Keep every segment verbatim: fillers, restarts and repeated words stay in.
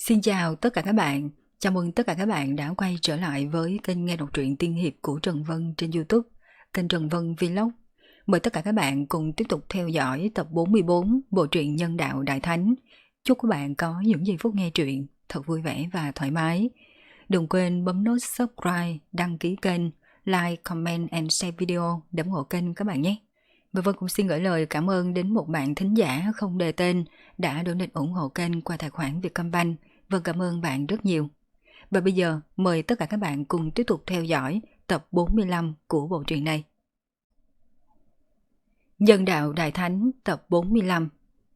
Xin chào tất cả các bạn, chào mừng tất cả các bạn đã quay trở lại với kênh nghe đọc truyện tiên hiệp của Trần Vân trên YouTube, kênh Trần Vân Vlog. Mời tất cả các bạn cùng tiếp tục theo dõi tập bốn mươi bốn bộ truyện Nhân Đạo Đại Thánh. Chúc các bạn có những giây phút nghe truyện thật vui vẻ và thoải mái. Đừng quên bấm nút subscribe, đăng ký kênh, like, comment and share video để ủng hộ kênh các bạn nhé. Và Vân cũng xin gửi lời cảm ơn đến một bạn thính giả không đề tên đã donate ủng hộ kênh qua tài khoản Vietcombank. Vâng, cảm ơn bạn rất nhiều. Và bây giờ mời tất cả các bạn cùng tiếp tục theo dõi tập bốn mươi lăm của bộ truyện này. Nhân Đạo Đại Thánh tập bốn mươi lăm.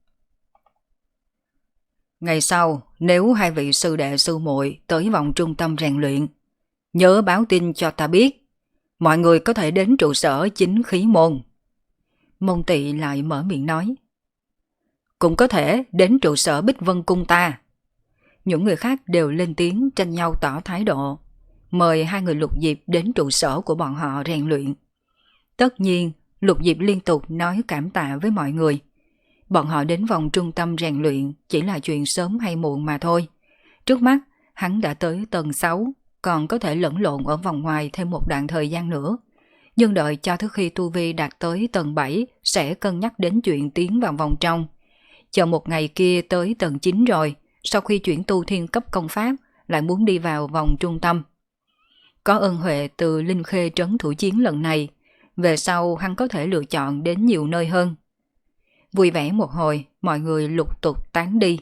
Ngày sau, nếu hai vị sư đệ sư muội tới vòng trung tâm rèn luyện, nhớ báo tin cho ta biết. Mọi người có thể đến trụ sở chính khí môn. Môn Tị lại mở miệng nói. Cũng có thể đến trụ sở Bích Vân Cung ta. Những người khác đều lên tiếng tranh nhau tỏ thái độ, mời hai người Lục Diệp đến trụ sở của bọn họ rèn luyện. Tất nhiên, Lục Diệp liên tục nói cảm tạ với mọi người. Bọn họ đến vòng trung tâm rèn luyện chỉ là chuyện sớm hay muộn mà thôi. Trước mắt, hắn đã tới tầng sáu, còn có thể lẫn lộn ở vòng ngoài thêm một đoạn thời gian nữa. Nhưng đợi cho tới khi tu vi đạt tới tầng bảy sẽ cân nhắc đến chuyện tiến vào vòng trong. Chờ một ngày kia tới tầng chín rồi, sau khi chuyển tu thiên cấp công pháp, lại muốn đi vào vòng trung tâm. Có ân huệ từ Linh Khê trấn thủ chiến lần này, về sau hắn có thể lựa chọn đến nhiều nơi hơn. Vui vẻ một hồi, mọi người lục tục tán đi.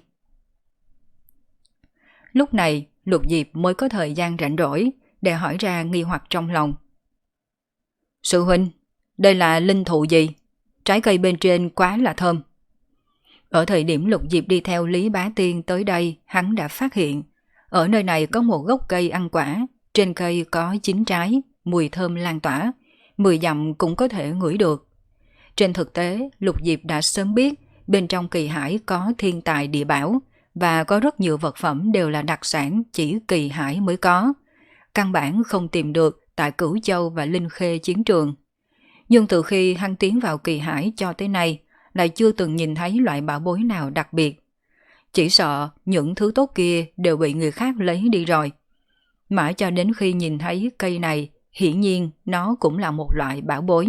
Lúc này, Lục Diệp mới có thời gian rảnh rỗi để hỏi ra nghi hoặc trong lòng. Sư huynh, đây là linh thụ gì? Trái cây bên trên quá là thơm. Ở thời điểm Lục Diệp đi theo Lý Bá Tiên tới đây, hắn đã phát hiện, ở nơi này có một gốc cây ăn quả, trên cây có chín trái, mùi thơm lan tỏa, mười dặm cũng có thể ngửi được. Trên thực tế, Lục Diệp đã sớm biết bên trong Kỳ Hải có thiên tài địa bảo, và có rất nhiều vật phẩm đều là đặc sản chỉ Kỳ Hải mới có, căn bản không tìm được tại Cửu Châu và Linh Khê chiến trường. Nhưng từ khi hắn tiến vào Kỳ Hải cho tới nay, lại chưa từng nhìn thấy loại bảo bối nào đặc biệt. Chỉ sợ những thứ tốt kia đều bị người khác lấy đi rồi. Mãi cho đến khi nhìn thấy cây này, hiển nhiên nó cũng là một loại bảo bối.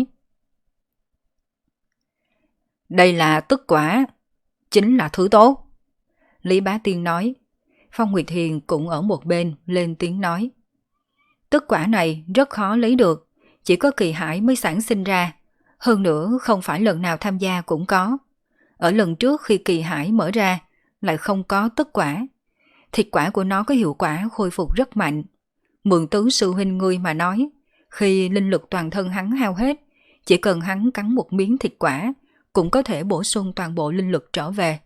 Đây là tức quả, chính là thứ tốt. Lý Bá Tiên nói. Phong Nguyệt Hiền cũng ở một bên lên tiếng nói. Tức quả này rất khó lấy được, chỉ có Kỳ Hải mới sản sinh ra. Hơn nữa không phải lần nào tham gia cũng có. Ở lần trước khi Kỳ Hải mở ra, lại không có tất quả. Thịt quả của nó có hiệu quả khôi phục rất mạnh. Mượn tứ sư huynh ngươi mà nói, khi linh lực toàn thân hắn hao hết, chỉ cần hắn cắn một miếng thịt quả, cũng có thể bổ sung toàn bộ linh lực trở về.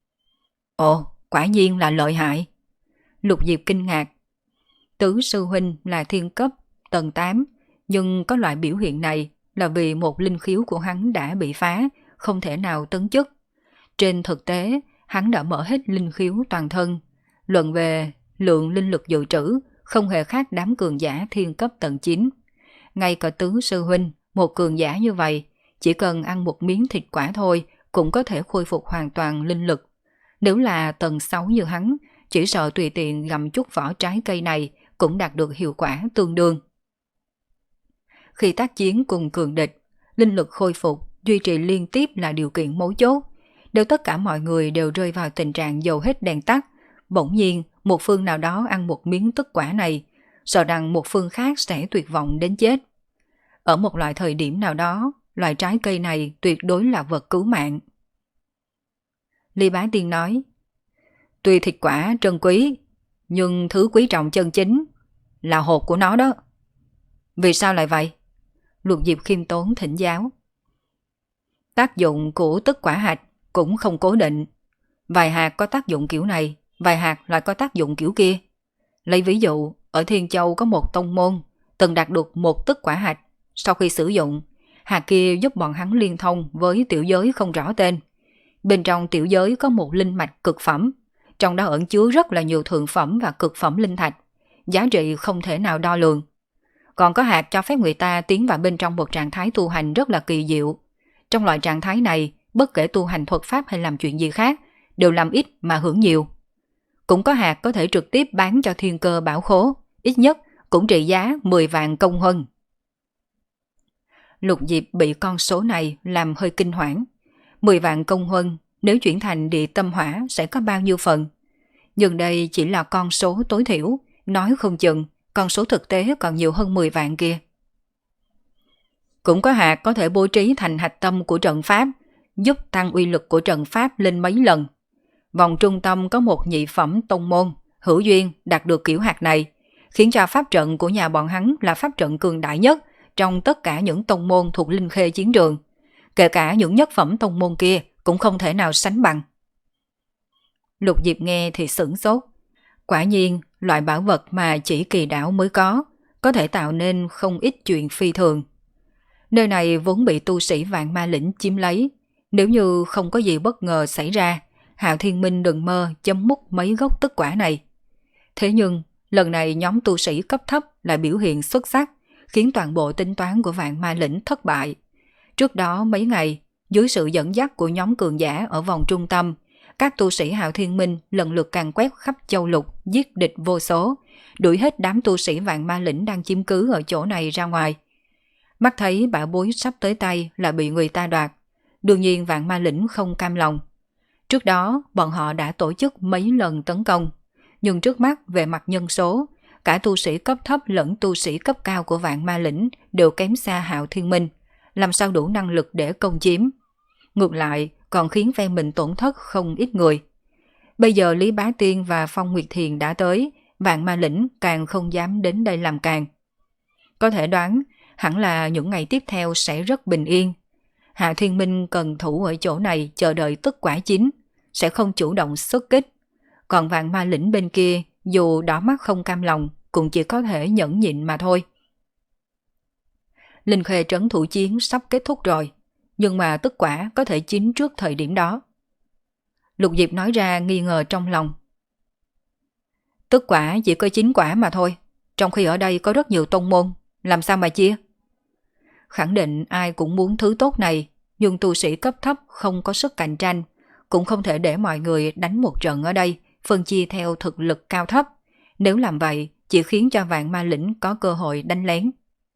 Ồ, quả nhiên là lợi hại. Lục Diệp kinh ngạc. Tứ sư huynh là thiên cấp, tầng tám, nhưng có loại biểu hiện này là vì một linh khiếu của hắn đã bị phá, không thể nào tấn chức. Trên thực tế, hắn đã mở hết linh khiếu toàn thân. Luận về lượng linh lực dự trữ, không hề khác đám cường giả thiên cấp tầng chín. Ngay cả tứ sư huynh, một cường giả như vậy, chỉ cần ăn một miếng thịt quả thôi cũng có thể khôi phục hoàn toàn linh lực. Nếu là tầng sáu như hắn, chỉ sợ tùy tiện gặm chút vỏ trái cây này cũng đạt được hiệu quả tương đương. Khi tác chiến cùng cường địch, linh lực khôi phục, duy trì liên tiếp là điều kiện mấu chốt. Nếu tất cả mọi người đều rơi vào tình trạng dầu hết đèn tắt, bỗng nhiên một phương nào đó ăn một miếng tức quả này, sợ rằng một phương khác sẽ tuyệt vọng đến chết. Ở một loại thời điểm nào đó, loại trái cây này tuyệt đối là vật cứu mạng. Lý Bá Tiên nói, tuy thịt quả trân quý, nhưng thứ quý trọng chân chính là hột của nó đó. Vì sao lại vậy? Lục Diệp khiêm tốn thỉnh giáo. Tác dụng của tức quả hạch cũng không cố định. Vài hạt có tác dụng kiểu này, vài hạt lại có tác dụng kiểu kia. Lấy ví dụ, ở Thiên Châu có một tông môn từng đạt được một tức quả hạch. Sau khi sử dụng, hạt kia giúp bọn hắn liên thông với tiểu giới không rõ tên. Bên trong tiểu giới có một linh mạch cực phẩm, trong đó ẩn chứa rất là nhiều thượng phẩm và cực phẩm linh thạch, giá trị không thể nào đo lường. Còn có hạt cho phép người ta tiến vào bên trong một trạng thái tu hành rất là kỳ diệu. Trong loại trạng thái này, bất kể tu hành thuật pháp hay làm chuyện gì khác, đều làm ít mà hưởng nhiều. cũng có hạt có thể trực tiếp bán cho thiên cơ bảo khố, ít nhất cũng trị giá mười vạn công huân. Lục Diệp bị con số này làm hơi kinh hoảng. mười vạn công huân nếu chuyển thành địa tâm hỏa sẽ có bao nhiêu phần? Nhưng đây chỉ là con số tối thiểu, nói không chừng con số thực tế còn nhiều hơn mười vạn kia. Cũng có hạt có thể bố trí thành hạch tâm của trận pháp, giúp tăng uy lực của trận pháp lên mấy lần. Vòng trung tâm có một nhị phẩm tông môn, hữu duyên đạt được kiểu hạt này, khiến cho pháp trận của nhà bọn hắn là pháp trận cường đại nhất trong tất cả những tông môn thuộc Linh Khê chiến trường. Kể cả những nhất phẩm tông môn kia cũng không thể nào sánh bằng. Lục Diệp nghe thì sửng sốt. Quả nhiên, loại bảo vật mà chỉ kỳ đảo mới có, có thể tạo nên không ít chuyện phi thường. Nơi này vốn bị tu sĩ Vạn Ma Lĩnh chiếm lấy. Nếu như không có gì bất ngờ xảy ra, Hạo Thiên Minh đừng mơ chấm mút mấy gốc tức quả này. Thế nhưng, lần này nhóm tu sĩ cấp thấp lại biểu hiện xuất sắc, khiến toàn bộ tính toán của Vạn Ma Lĩnh thất bại. Trước đó mấy ngày, dưới sự dẫn dắt của nhóm cường giả ở vòng trung tâm, các tu sĩ Hạo Thiên Minh lần lượt càn quét khắp châu lục, giết địch vô số, đuổi hết đám tu sĩ Vạn Ma Lĩnh đang chiếm cứ ở chỗ này ra ngoài. Mắt thấy bảo bối sắp tới tay là bị người ta đoạt, đương nhiên Vạn Ma Lĩnh không cam lòng. Trước đó, bọn họ đã tổ chức mấy lần tấn công, nhưng trước mắt về mặt nhân số, cả tu sĩ cấp thấp lẫn tu sĩ cấp cao của Vạn Ma Lĩnh đều kém xa Hạo Thiên Minh, làm sao đủ năng lực để công chiếm. Ngược lại, còn khiến phe mình tổn thất không ít người. Bây giờ Lý Bá Tiên và Phong Nguyệt Thiền đã tới, Vạn Ma Lĩnh càng không dám đến đây làm càng. Có thể đoán, hẳn là những ngày tiếp theo sẽ rất bình yên. Hạ Thiên Minh cần thủ ở chỗ này chờ đợi tức quả chín, sẽ không chủ động xuất kích. Còn Vạn Ma Lĩnh bên kia, dù đỏ mắt không cam lòng, cũng chỉ có thể nhẫn nhịn mà thôi. Linh Khê trấn thủ chiến sắp kết thúc rồi, nhưng mà tức quả có thể chín trước thời điểm đó. Lục Diệp nói ra nghi ngờ trong lòng. Tức quả chỉ có chín quả mà thôi, trong khi ở đây có rất nhiều tông môn, làm sao mà chia? Khẳng định ai cũng muốn thứ tốt này, nhưng tu sĩ cấp thấp không có sức cạnh tranh, cũng không thể để mọi người đánh một trận ở đây, phân chia theo thực lực cao thấp. Nếu làm vậy, chỉ khiến cho Vạn Ma Lĩnh có cơ hội đánh lén.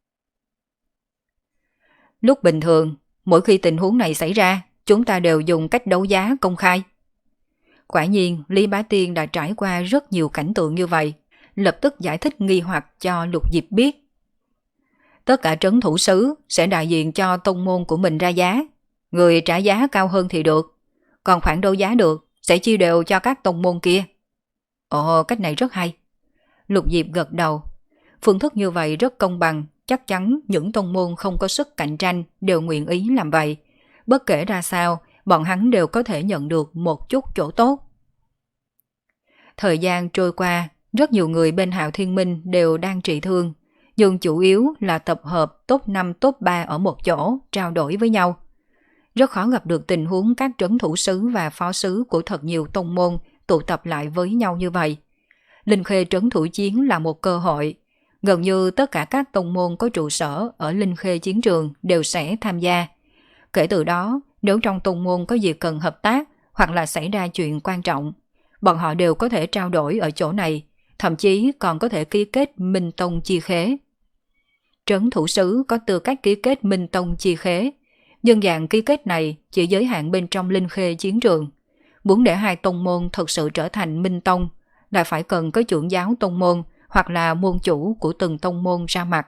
Lúc bình thường, mỗi khi tình huống này xảy ra, chúng ta đều dùng cách đấu giá công khai. Quả nhiên, Lý Bá Tiên đã trải qua rất nhiều cảnh tượng như vậy, lập tức giải thích nghi hoặc cho Lục Diệp biết. Tất cả trấn thủ sứ sẽ đại diện cho tông môn của mình ra giá, người trả giá cao hơn thì được, còn khoản đấu giá được sẽ chia đều cho các tông môn kia. Ồ, cách này rất hay. Lục Diệp gật đầu. Phương thức như vậy rất công bằng, chắc chắn những tông môn không có sức cạnh tranh đều nguyện ý làm vậy. Bất kể ra sao, bọn hắn đều có thể nhận được một chút chỗ tốt. Thời gian trôi qua, rất nhiều người bên Hạo Thiên Minh đều đang trị thương, nhưng chủ yếu là tập hợp top năm top ba ở một chỗ, trao đổi với nhau. Rất khó gặp được tình huống các trấn thủ sứ và phó sứ của thật nhiều tông môn tụ tập lại với nhau như vậy. Linh Khê trấn thủ chiến là một cơ hội. Gần như tất cả các tông môn có trụ sở ở Linh Khê chiến trường đều sẽ tham gia. Kể từ đó, nếu trong tông môn có gì cần hợp tác hoặc là xảy ra chuyện quan trọng, bọn họ đều có thể trao đổi ở chỗ này, thậm chí còn có thể ký kết minh tông chi khế. Trấn thủ sứ có tư cách ký kết minh tông chi khế, nhưng dạng ký kết này chỉ giới hạn bên trong Linh Khê chiến trường. Muốn để hai tông môn thực sự trở thành minh tông, lại phải cần có trưởng giáo tông môn hoặc là môn chủ của từng tông môn ra mặt.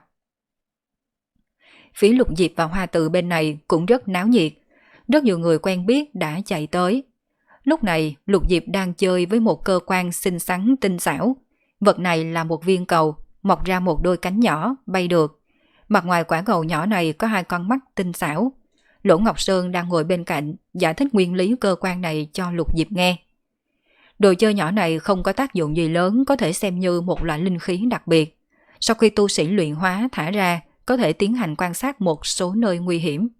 Phía Lục Diệp và Hoa Tự bên này cũng rất náo nhiệt, rất nhiều người quen biết đã chạy tới. Lúc này Lục Diệp đang chơi với một cơ quan xinh xắn tinh xảo. Vật này là một viên cầu, mọc ra một đôi cánh nhỏ, bay được. Mặt ngoài quả cầu nhỏ này có hai con mắt tinh xảo. Lỗ Ngọc Sơn đang ngồi bên cạnh, giải thích nguyên lý cơ quan này cho Lục Diệp nghe. Đồ chơi nhỏ này không có tác dụng gì lớn, có thể xem như một loại linh khí đặc biệt. Sau khi tu sĩ luyện hóa thả ra, có thể tiến hành quan sát một số nơi nguy hiểm.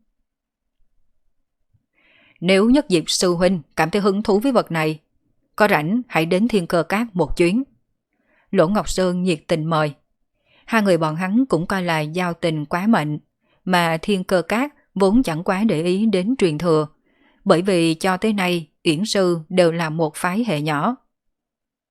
Nếu Nhất Diệp sư huynh cảm thấy hứng thú với vật này, có rảnh hãy đến Thiên Cơ Cát một chuyến. Lỗ Ngọc Sơn nhiệt tình mời. Hai người bọn hắn cũng coi là giao tình quá mệnh, mà Thiên Cơ Cát vốn chẳng quá để ý đến truyền thừa, bởi vì cho tới nay Uyển Sư đều là một phái hệ nhỏ.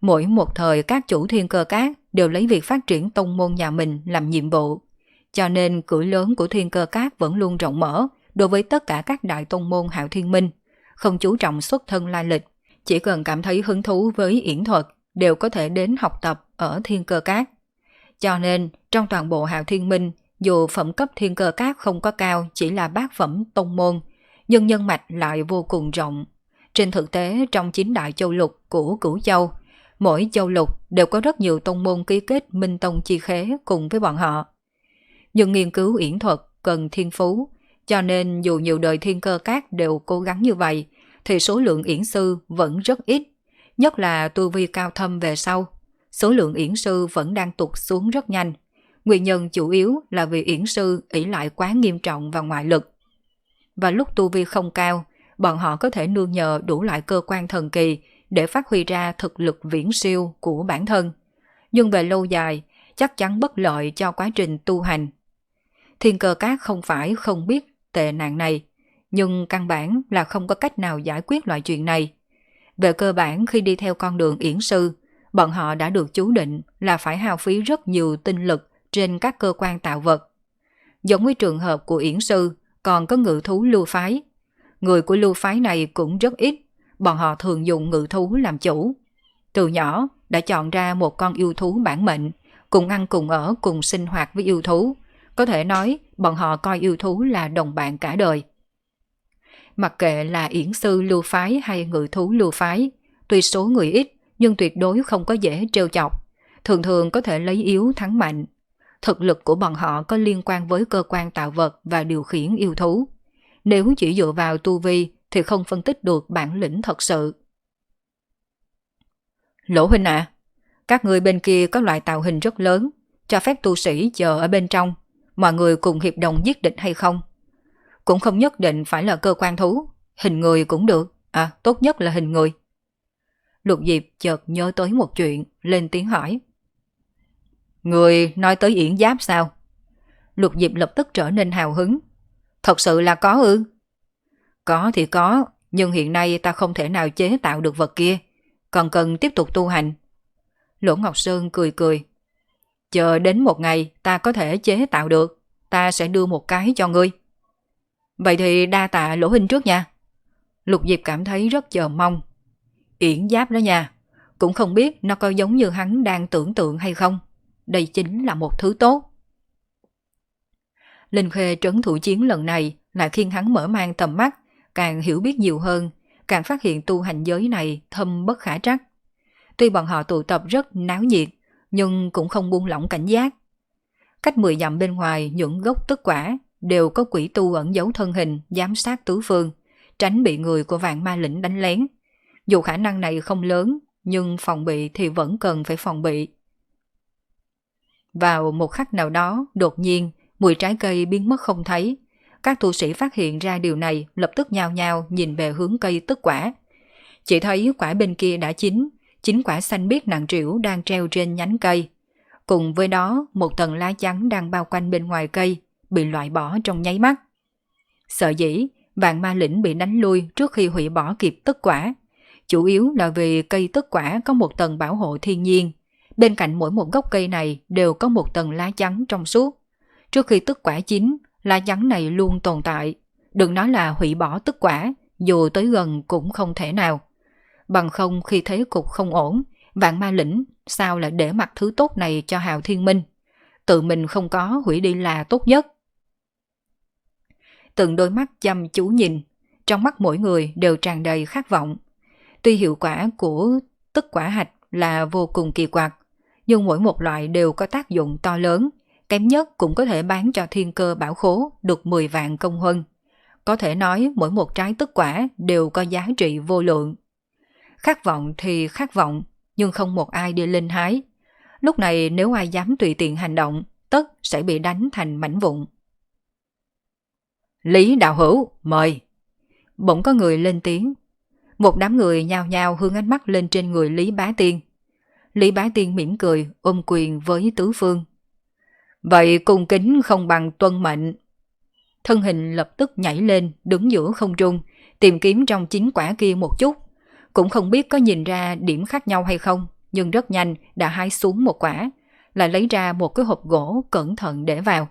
Mỗi một thời các chủ thiên cơ các đều lấy việc phát triển tông môn nhà mình làm nhiệm vụ, cho nên cửa lớn của thiên cơ các vẫn luôn rộng mở đối với tất cả các đại tông môn Hạo Thiên Minh, không chú trọng xuất thân lai lịch, chỉ cần cảm thấy hứng thú với yển thuật đều có thể đến học tập ở thiên cơ các. Cho nên trong toàn bộ Hạo Thiên Minh, dù phẩm cấp thiên cơ các không có cao, chỉ là bát phẩm tông môn, nhưng nhân mạch lại vô cùng rộng. Trên thực tế trong chín đại châu lục của Cửu Châu, mỗi châu lục đều có rất nhiều tông môn ký kết minh tông chi khế cùng với bọn họ. Nhưng nghiên cứu yển thuật cần thiên phú, cho nên dù nhiều đời thiên cơ các đều cố gắng như vậy, thì số lượng yển sư vẫn rất ít, nhất là tu vi cao thâm về sau. Số lượng yển sư vẫn đang tụt xuống rất nhanh. Nguyên nhân chủ yếu là vì yển sư ỷ lại quá nghiêm trọng vào ngoại lực. Và lúc tu vi không cao, bọn họ có thể nương nhờ đủ loại cơ quan thần kỳ để phát huy ra thực lực viễn siêu của bản thân. Nhưng về lâu dài, chắc chắn bất lợi cho quá trình tu hành. Thiên cơ các không phải không biết tệ nạn này, nhưng căn bản là không có cách nào giải quyết loại chuyện này. Về cơ bản khi đi theo con đường yển sư, bọn họ đã được chú định là phải hao phí rất nhiều tinh lực trên các cơ quan tạo vật. Giống với trường hợp của yển sư, còn có ngự thú lưu phái. Người của lưu phái này cũng rất ít, bọn họ thường dùng ngự thú làm chủ. Từ nhỏ đã chọn ra một con yêu thú bản mệnh, cùng ăn cùng ở cùng sinh hoạt với yêu thú. Có thể nói bọn họ coi yêu thú là đồng bạn cả đời. Mặc kệ là yển sư lưu phái hay ngự thú lưu phái, tuy số người ít nhưng tuyệt đối không có dễ trêu chọc, thường thường có thể lấy yếu thắng mạnh. Thực lực của bọn họ có liên quan với cơ quan tạo vật và điều khiển yêu thú. Nếu chỉ dựa vào tu vi thì không phân tích được bản lĩnh thật sự. Lỗ huynh ạ, à, các người bên kia có loại tạo hình rất lớn, cho phép tu sĩ chờ ở bên trong, mọi người cùng hiệp đồng giết địch hay không? Cũng không nhất định phải là cơ quan thú, hình người cũng được, à tốt nhất là hình người. Lục Diệp chợt nhớ tới một chuyện, lên tiếng hỏi. Người nói tới yển giáp sao? Lục Diệp lập tức trở nên hào hứng. Thật sự là có ư? Có thì có, nhưng hiện nay ta không thể nào chế tạo được vật kia, còn cần tiếp tục tu hành. Lỗ Ngọc Sơn cười cười. Chờ đến một ngày ta có thể chế tạo được, ta sẽ đưa một cái cho ngươi. Vậy thì đa tạ Lỗ huynh trước nha. Lục Diệp cảm thấy rất chờ mong. Yển giáp đó nha, cũng không biết nó có giống như hắn đang tưởng tượng hay không. Đây chính là một thứ tốt. Linh Khê trấn thủ chiến lần này lại khiến hắn mở mang tầm mắt, càng hiểu biết nhiều hơn, càng phát hiện tu hành giới này thâm bất khả trắc. Tuy bọn họ tụ tập rất náo nhiệt, nhưng cũng không buông lỏng cảnh giác. Cách mười dặm bên ngoài những gốc tức quả đều có quỷ tu ẩn giấu thân hình giám sát tứ phương, tránh bị người của Vạn Ma Lĩnh đánh lén. Dù khả năng này không lớn, nhưng phòng bị thì vẫn cần phải phòng bị. Vào một khắc nào đó, đột nhiên, mùi trái cây biến mất không thấy. Các tu sĩ phát hiện ra điều này, lập tức nhao nhao nhìn về hướng cây tức quả. Chỉ thấy quả bên kia đã chín, chín quả xanh biếc nặng trĩu đang treo trên nhánh cây. Cùng với đó, một tầng lá trắng đang bao quanh bên ngoài cây, bị loại bỏ trong nháy mắt. Sợ dĩ, Vạn Ma Lĩnh bị đánh lui trước khi hủy bỏ kịp tức quả. Chủ yếu là vì cây tức quả có một tầng bảo hộ thiên nhiên. Bên cạnh mỗi một gốc cây này đều có một tầng lá trắng trong suốt. Trước khi tức quả chín, lá trắng này luôn tồn tại. Đừng nói là hủy bỏ tức quả, dù tới gần cũng không thể nào. Bằng không khi thế cục không ổn, Vạn Ma Lĩnh sao lại để mặc thứ tốt này cho Hạo Thiên Minh. Tự mình không có hủy đi là tốt nhất. Từng đôi mắt chăm chú nhìn, trong mắt mỗi người đều tràn đầy khát vọng. Tuy hiệu quả của tức quả hạch là vô cùng kỳ quặc, nhưng mỗi một loại đều có tác dụng to lớn, kém nhất cũng có thể bán cho thiên cơ bảo khố được mười vạn công huân. Có thể nói mỗi một trái tức quả đều có giá trị vô lượng. Khát vọng thì khát vọng, nhưng không một ai đi lên hái. Lúc này nếu ai dám tùy tiện hành động, tất sẽ bị đánh thành mảnh vụn. Lý đạo hữu, mời. Bỗng có người lên tiếng. Một đám người nhao nhao hướng ánh mắt lên trên người Lý Bá Tiên. Lý Bá Tiên mỉm cười, ôm quyền với tứ phương. Vậy cung kính không bằng tuân mệnh. Thân hình lập tức nhảy lên, đứng giữa không trung, tìm kiếm trong chín quả kia một chút. Cũng không biết có nhìn ra điểm khác nhau hay không, nhưng rất nhanh đã hái xuống một quả, lại lấy ra một cái hộp gỗ cẩn thận để vào.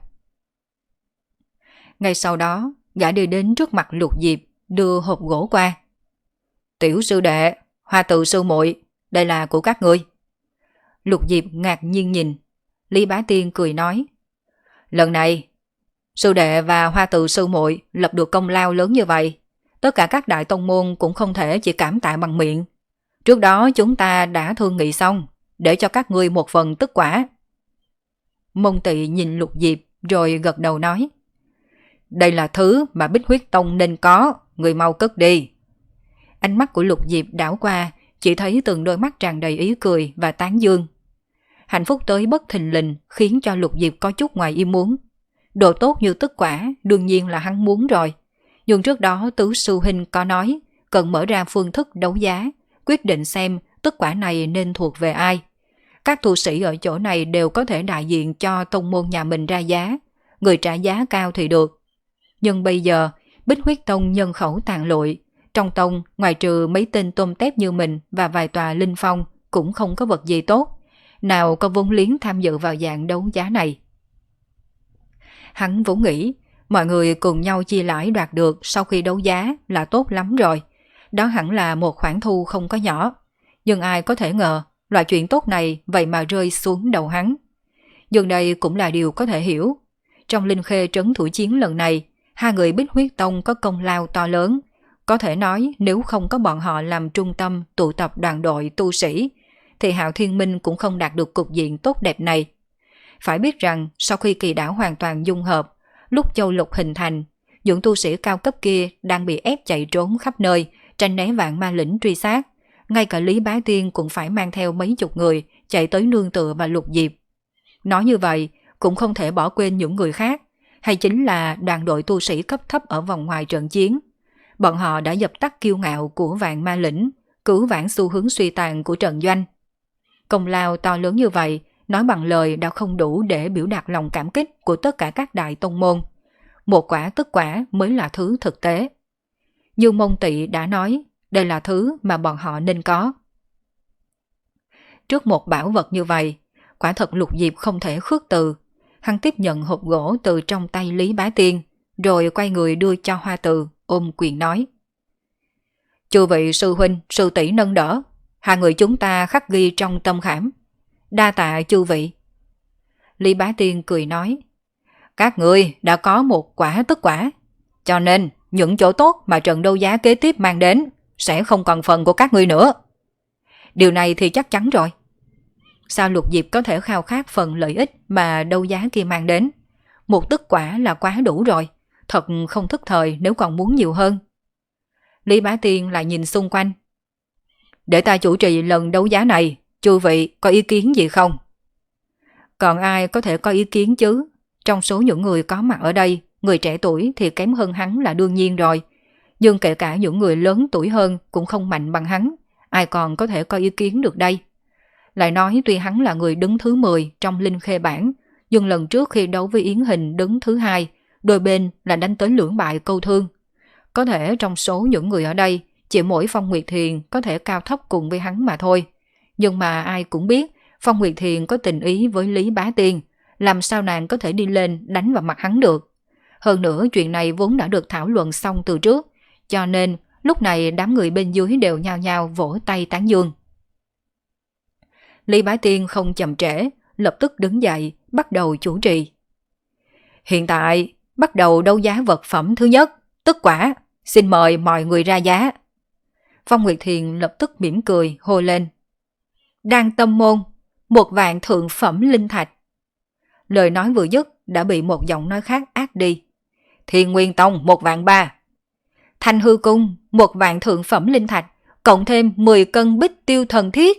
Ngay sau đó, gã đi đến trước mặt Lục Diệp, đưa hộp gỗ qua. Tiểu sư đệ, Hoa Tự sư muội, đây là của các ngươi. Lục Diệp ngạc nhiên nhìn, Lý Bá Tiên cười nói, lần này, sư đệ và Hoa Tự sư muội lập được công lao lớn như vậy, tất cả các đại tông môn cũng không thể chỉ cảm tạ bằng miệng. Trước đó chúng ta đã thương nghị xong, để cho các ngươi một phần tức quả. Mông Tị nhìn Lục Diệp rồi gật đầu nói, đây là thứ mà Bích Huyết Tông nên có, người mau cất đi. Ánh mắt của Lục Diệp đảo qua, chỉ thấy từng đôi mắt tràn đầy ý cười và tán dương. Hạnh phúc tới bất thình lình khiến cho Lục Diệp có chút ngoài ý muốn. Đồ tốt như tức quả đương nhiên là hắn muốn rồi. Nhưng trước đó Tứ Sư Huynh có nói cần mở ra phương thức đấu giá, quyết định xem tức quả này nên thuộc về ai. Các tu sĩ ở chỗ này đều có thể đại diện cho tông môn nhà mình ra giá, người trả giá cao thì được. Nhưng bây giờ Bích Huyết Tông nhân khẩu tàn lụi, trong tông ngoài trừ mấy tên tôm tép như mình và vài tòa linh phong cũng không có vật gì tốt, nào có vốn liếng tham dự vào dạng đấu giá này. Hắn vốn nghĩ mọi người cùng nhau chia lãi đoạt được sau khi đấu giá là tốt lắm rồi, đó hẳn là một khoản thu không có nhỏ. Nhưng ai có thể ngờ loại chuyện tốt này vậy mà rơi xuống đầu hắn. Nhưng đây cũng là điều có thể hiểu. Trong Linh Khê trấn thủ chiến lần này, hai người Bích Huyết Tông có công lao to lớn. Có thể nói nếu không có bọn họ làm trung tâm tụ tập đoàn đội tu sĩ, thì Hạo Thiên Minh cũng không đạt được cục diện tốt đẹp này. Phải biết rằng sau khi kỳ đảo hoàn toàn dung hợp, lúc châu lục hình thành, những tu sĩ cao cấp kia đang bị ép chạy trốn khắp nơi, tranh né vạn ma lĩnh truy sát. Ngay cả Lý Bá Tiên cũng phải mang theo mấy chục người chạy tới nương tựa và Lục Diệp. Nói như vậy cũng không thể bỏ quên những người khác, hay chính là đoàn đội tu sĩ cấp thấp ở vòng ngoài trận chiến. Bọn họ đã dập tắt kiêu ngạo của vạn ma lĩnh, cứu vãn xu hướng suy tàn của trận doanh. Công lao to lớn như vậy, nói bằng lời đã không đủ để biểu đạt lòng cảm kích của tất cả các đại tông môn. Một quả tức quả mới là thứ thực tế. Như Mông Tị đã nói, đây là thứ mà bọn họ nên có. Trước một bảo vật như vậy, quả thật Lục Diệp không thể khước từ. Hắn tiếp nhận hộp gỗ từ trong tay Lý Bá Tiên, rồi quay người đưa cho Hoa Từ, ôm quyền nói. Chư vị sư huynh, sư tỷ nâng đỡ, hai người chúng ta khắc ghi trong tâm khảm. Đa tạ chư vị. Lý Bá Tiên cười nói, các ngươi đã có một quả tức quả, cho nên những chỗ tốt mà trận đấu giá kế tiếp mang đến sẽ không còn phần của các ngươi nữa. Điều này thì chắc chắn rồi. Sao Lục Diệp có thể khao khát phần lợi ích mà đấu giá kia mang đến? Một tức quả là quá đủ rồi, thật không thức thời nếu còn muốn nhiều hơn. Lý Bá Tiên lại nhìn xung quanh. Để ta chủ trì lần đấu giá này, chư vị có ý kiến gì không? Còn ai có thể có ý kiến chứ? Trong số những người có mặt ở đây, người trẻ tuổi thì kém hơn hắn là đương nhiên rồi. Nhưng kể cả những người lớn tuổi hơn cũng không mạnh bằng hắn, ai còn có thể có ý kiến được đây? Lại nói tuy hắn là người đứng thứ mười trong Linh Khê bảng, nhưng lần trước khi đấu với Yến Hình đứng thứ hai, đôi bên là đánh tới lưỡng bại câu thương. Có thể trong số những người ở đây, chỉ mỗi Phong Nguyệt Thiền có thể cao thấp cùng với hắn mà thôi. Nhưng mà ai cũng biết Phong Nguyệt Thiền có tình ý với Lý Bá Tiên, làm sao nàng có thể đi lên đánh vào mặt hắn được. Hơn nữa chuyện này vốn đã được thảo luận xong từ trước, cho nên lúc này đám người bên dưới đều nhao nhao vỗ tay tán dương. Lý Bá Tiên không chậm trễ, lập tức đứng dậy, bắt đầu chủ trì. Hiện tại, bắt đầu đấu giá vật phẩm thứ nhất, tức quả, xin mời mọi người ra giá. Phong Nguyệt Thiền lập tức mỉm cười, hô lên. Đan Tâm Môn, một vạn thượng phẩm linh thạch. Lời nói vừa dứt đã bị một giọng nói khác át đi. Thiên Nguyên Tông, một vạn ba. Thanh Hư Cung, một vạn thượng phẩm linh thạch, cộng thêm mười cân bích tiêu thần thiết.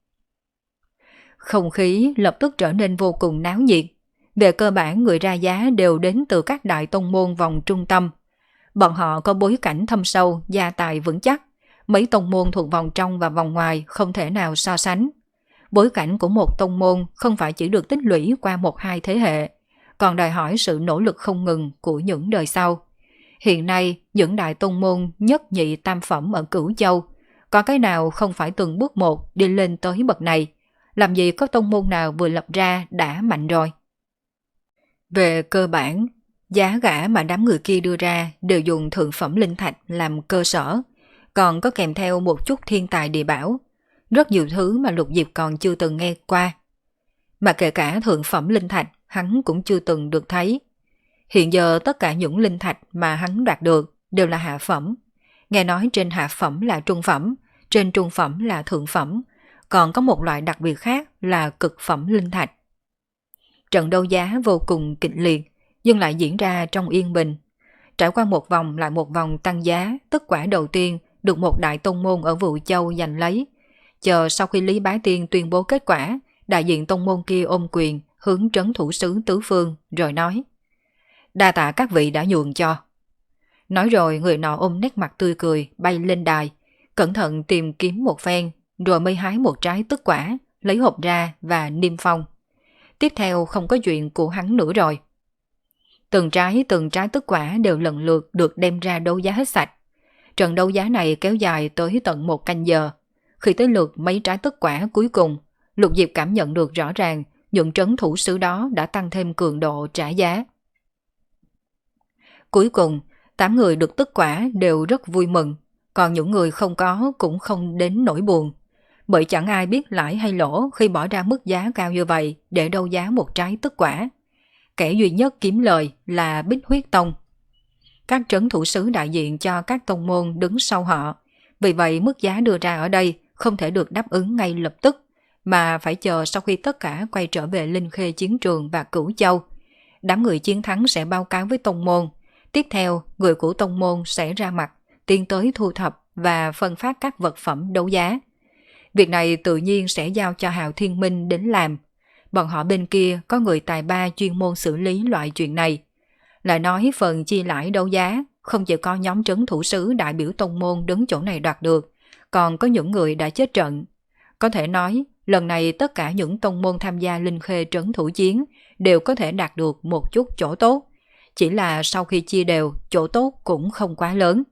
Không khí lập tức trở nên vô cùng náo nhiệt. Về cơ bản người ra giá đều đến từ các đại tông môn vòng trung tâm. Bọn họ có bối cảnh thâm sâu, gia tài vững chắc. Mấy tông môn thuộc vòng trong và vòng ngoài không thể nào so sánh. Bối cảnh của một tông môn không phải chỉ được tích lũy qua một hai thế hệ, còn đòi hỏi sự nỗ lực không ngừng của những đời sau. Hiện nay, những đại tông môn nhất nhị tam phẩm ở Cửu Châu, Có cái nào không phải từng bước một đi lên tới bậc này, làm gì có tông môn nào vừa lập ra đã mạnh rồi. Về cơ bản, giá gã mà đám người kia đưa ra đều dùng thượng phẩm linh thạch làm cơ sở, còn có kèm theo một chút thiên tài địa bảo, rất nhiều thứ mà Lục Diệp còn chưa từng nghe qua. Mà kể cả thượng phẩm linh thạch hắn cũng chưa từng được thấy. Hiện giờ tất cả những linh thạch mà hắn đoạt được đều là hạ phẩm. Nghe nói trên hạ phẩm là trung phẩm, trên trung phẩm là thượng phẩm, còn có một loại đặc biệt khác là cực phẩm linh thạch. Trận đấu giá vô cùng kịch liệt, nhưng lại diễn ra trong yên bình. Trải qua một vòng lại một vòng tăng giá, tất quả đầu tiên được một đại tông môn ở Vũ Châu giành lấy. Chờ sau khi Lý Bá Tiên tuyên bố kết quả, đại diện tông môn kia ôm quyền hướng trấn thủ sứ tứ phương rồi nói: đa tạ các vị đã nhường cho. Nói rồi người nọ ôm nét mặt tươi cười bay lên đài, cẩn thận tìm kiếm một phen rồi mới hái một trái tức quả, lấy hộp ra và niêm phong. Tiếp theo không có chuyện của hắn nữa rồi. Từng trái từng trái tức quả đều lần lượt được đem ra đấu giá hết sạch. Trận đấu giá này kéo dài tới tận một canh giờ. Khi tới lượt mấy trái tức quả cuối cùng, Lục Diệp cảm nhận được rõ ràng những trấn thủ sứ đó đã tăng thêm cường độ trả giá. Cuối cùng, tám người được tức quả đều rất vui mừng, còn những người không có cũng không đến nỗi buồn, bởi chẳng ai biết lãi hay lỗ khi bỏ ra mức giá cao như vậy để đấu giá một trái tức quả. Kẻ duy nhất kiếm lời là Bích Huyết Tông. Các trấn thủ sứ đại diện cho các tông môn đứng sau họ, vì vậy mức giá đưa ra ở đây không thể được đáp ứng ngay lập tức, mà phải chờ sau khi tất cả quay trở về Linh Khê chiến trường và Cửu Châu. Đám người chiến thắng sẽ báo cáo với tông môn. Tiếp theo, người của tông môn sẽ ra mặt, tiến tới thu thập và phân phát các vật phẩm đấu giá. Việc này tự nhiên sẽ giao cho Hạo Thiên Minh đến làm. Bọn họ bên kia có người tài ba chuyên môn xử lý loại chuyện này. Lại nói phần chia lãi đấu giá không chỉ có nhóm trấn thủ sứ đại biểu tông môn đứng chỗ này đoạt được, còn có những người đã chết trận. Có thể nói, lần này tất cả những tông môn tham gia Linh Khê trấn thủ chiến đều có thể đạt được một chút chỗ tốt. Chỉ là sau khi chia đều, chỗ tốt cũng không quá lớn.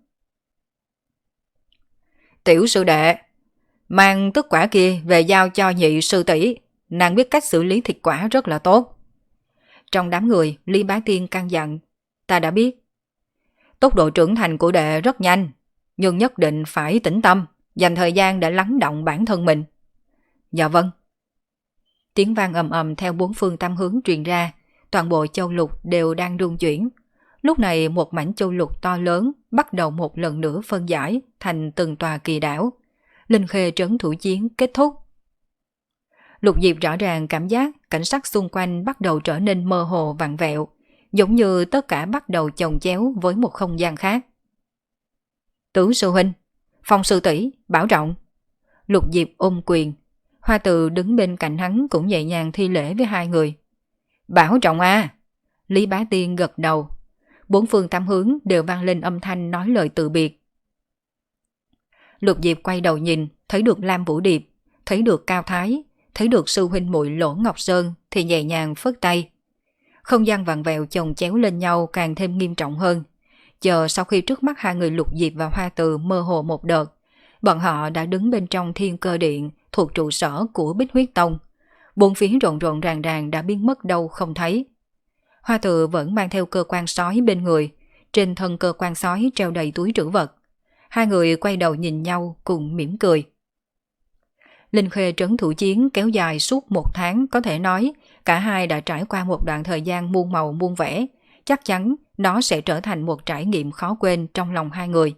Tiểu sư đệ, mang tức quả kia về giao cho nhị sư tỷ, nàng biết cách xử lý thịt quả rất là tốt. Trong đám người, Lý Bá Tiên căn dặn: ta đã biết. Tốc độ trưởng thành của đệ rất nhanh, nhưng nhất định phải tĩnh tâm, dành thời gian để lắng động bản thân mình. Dạ vâng. Tiếng vang ầm ầm theo bốn phương tám hướng truyền ra, toàn bộ châu lục đều đang rung chuyển. Lúc này một mảnh châu lục to lớn bắt đầu một lần nữa phân giải thành từng tòa kỳ đảo. Linh Khê trấn thủ chiến kết thúc. Lục Diệp rõ ràng cảm giác cảnh sắc xung quanh bắt đầu trở nên mơ hồ vặn vẹo, giống như tất cả bắt đầu chồng chéo với một không gian khác. Tứ sư huynh, Phong sư tỷ, bảo trọng. Lục Diệp ôm quyền. Hoa Từ đứng bên cạnh hắn cũng nhẹ nhàng thi lễ với hai người. Bảo trọng a. Lý Bá Tiên gật đầu. Bốn phương tám hướng đều vang lên âm thanh nói lời từ biệt. Lục Diệp quay đầu nhìn, thấy được Lam Vũ Điệp, thấy được Cao Thái, thấy được sư huynh muội Lỗ Ngọc Sơn thì nhẹ nhàng phất tay. Không gian vặn vẹo chồng chéo lên nhau càng thêm nghiêm trọng hơn. Chờ sau khi trước mắt hai người Lục Diệp và Hoa Từ mơ hồ một đợt, bọn họ đã đứng bên trong Thiên Cơ Điện thuộc trụ sở của Bích Huyết Tông. Bốn phía rộn rộn ràng ràng đã biến mất đâu không thấy. Hoa Từ vẫn mang theo cơ quan sói bên người, trên thân cơ quan sói treo đầy túi trữ vật. Hai người quay đầu nhìn nhau cùng mỉm cười. Linh Khê trấn thủ chiến kéo dài suốt một tháng, có thể nói cả hai đã trải qua một đoạn thời gian muôn màu muôn vẻ. Chắc chắn nó sẽ trở thành một trải nghiệm khó quên trong lòng hai người.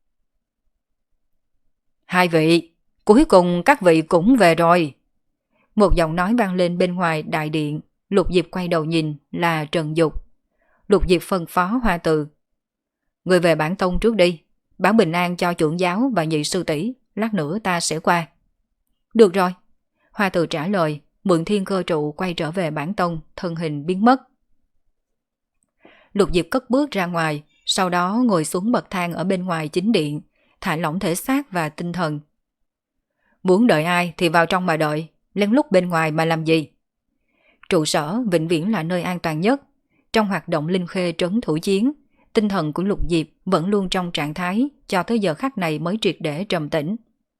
Hai vị, cuối cùng các vị cũng về rồi. Một giọng nói vang lên bên ngoài đại điện. Lục Diệp quay đầu nhìn là Trần Dục. Lục Diệp phân phó Hoa Từ: người về bản tông trước đi, báo bình an cho trưởng giáo và nhị sư tỷ, lát nữa ta sẽ qua. Được rồi. Hoa Từ trả lời, mượn thiên cơ trụ quay trở về bản tông, thân hình biến mất. Lục Diệp cất bước ra ngoài, sau đó ngồi xuống bậc thang ở bên ngoài chính điện, thả lỏng thể xác và tinh thần. Muốn đợi ai thì vào trong mà đợi, lén lút bên ngoài mà làm gì? Trụ sở vĩnh viễn là nơi an toàn nhất. Trong hoạt động Linh Khê trấn thủ chiến, tinh thần của Lục Diệp vẫn luôn trong trạng thái cho tới giờ khắc này mới triệt để trầm tĩnh.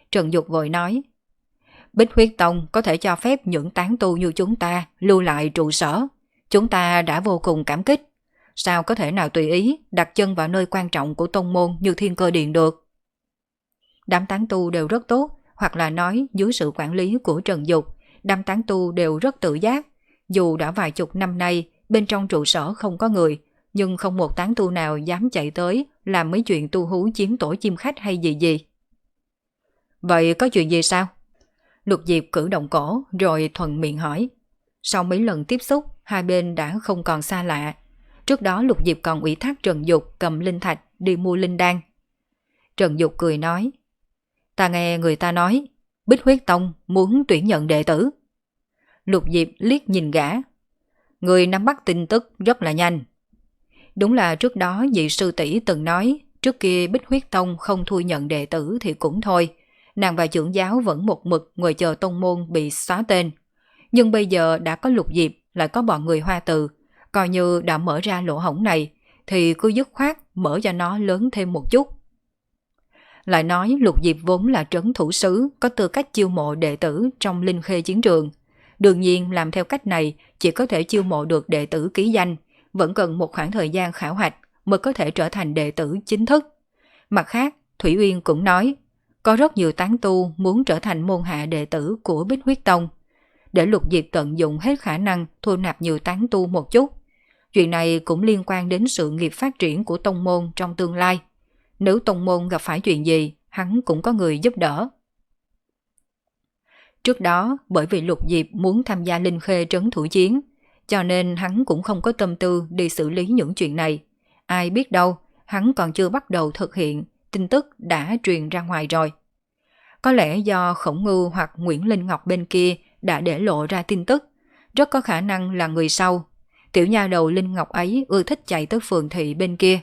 Trần Dục vội nói, Bích Huyết Tông có thể cho phép những tán tu như chúng ta lưu lại trụ sở. Chúng ta đã vô cùng cảm kích. Sao có thể nào tùy ý đặt chân vào nơi quan trọng của tông môn như Thiên Cơ Điện được? Đám tán tu đều rất tốt, hoặc là nói dưới sự quản lý của Trần Dục, đám tán tu đều rất tự giác. Dù đã vài chục năm nay bên trong trụ sở không có người, nhưng không một tán tu nào dám chạy tới làm mấy chuyện tu hú chiếm tổ chim khách hay gì gì. Vậy có chuyện gì sao? Lục Diệp cử động cổ rồi thuận miệng hỏi. Sau mấy lần tiếp xúc, hai bên đã không còn xa lạ. Trước đó Lục Diệp còn ủy thác Trần Dục cầm linh thạch đi mua linh đan. Trần Dục cười nói, ta nghe người ta nói Bích Huyết Tông muốn tuyển nhận đệ tử. Lục Diệp liếc nhìn gã. Người nắm bắt tin tức rất là nhanh. Đúng là trước đó vị sư tỷ từng nói trước kia Bích Huyết Tông không thu nhận đệ tử thì cũng thôi. Nàng và trưởng giáo vẫn một mực ngồi chờ tông môn bị xóa tên. Nhưng bây giờ đã có Lục Diệp, lại có bọn người Hoa Từ, coi như đã mở ra lỗ hổng này, thì cứ dứt khoát mở cho nó lớn thêm một chút. Lại nói Lục Diệp vốn là trấn thủ sứ, có tư cách chiêu mộ đệ tử trong linh khê chiến trường. Đương nhiên làm theo cách này chỉ có thể chiêu mộ được đệ tử ký danh, vẫn cần một khoảng thời gian khảo hạch mới có thể trở thành đệ tử chính thức. Mặt khác, Thủy Uyên cũng nói, có rất nhiều tán tu muốn trở thành môn hạ đệ tử của Bích Huyết Tông. Để Lục Diệp tận dụng hết khả năng thu nạp nhiều tán tu một chút. Chuyện này cũng liên quan đến sự nghiệp phát triển của tông môn trong tương lai. Nếu tông môn gặp phải chuyện gì, hắn cũng có người giúp đỡ. Trước đó, bởi vì Lục Diệp muốn tham gia linh khê trấn thủ chiến, cho nên hắn cũng không có tâm tư đi xử lý những chuyện này. Ai biết đâu, hắn còn chưa bắt đầu thực hiện, tin tức đã truyền ra ngoài rồi. Có lẽ do Khổng Ngưu hoặc Nguyễn Linh Ngọc bên kia đã để lộ ra tin tức, rất có khả năng là người sau. Tiểu nha đầu Linh Ngọc ấy ưa thích chạy tới phường thị bên kia.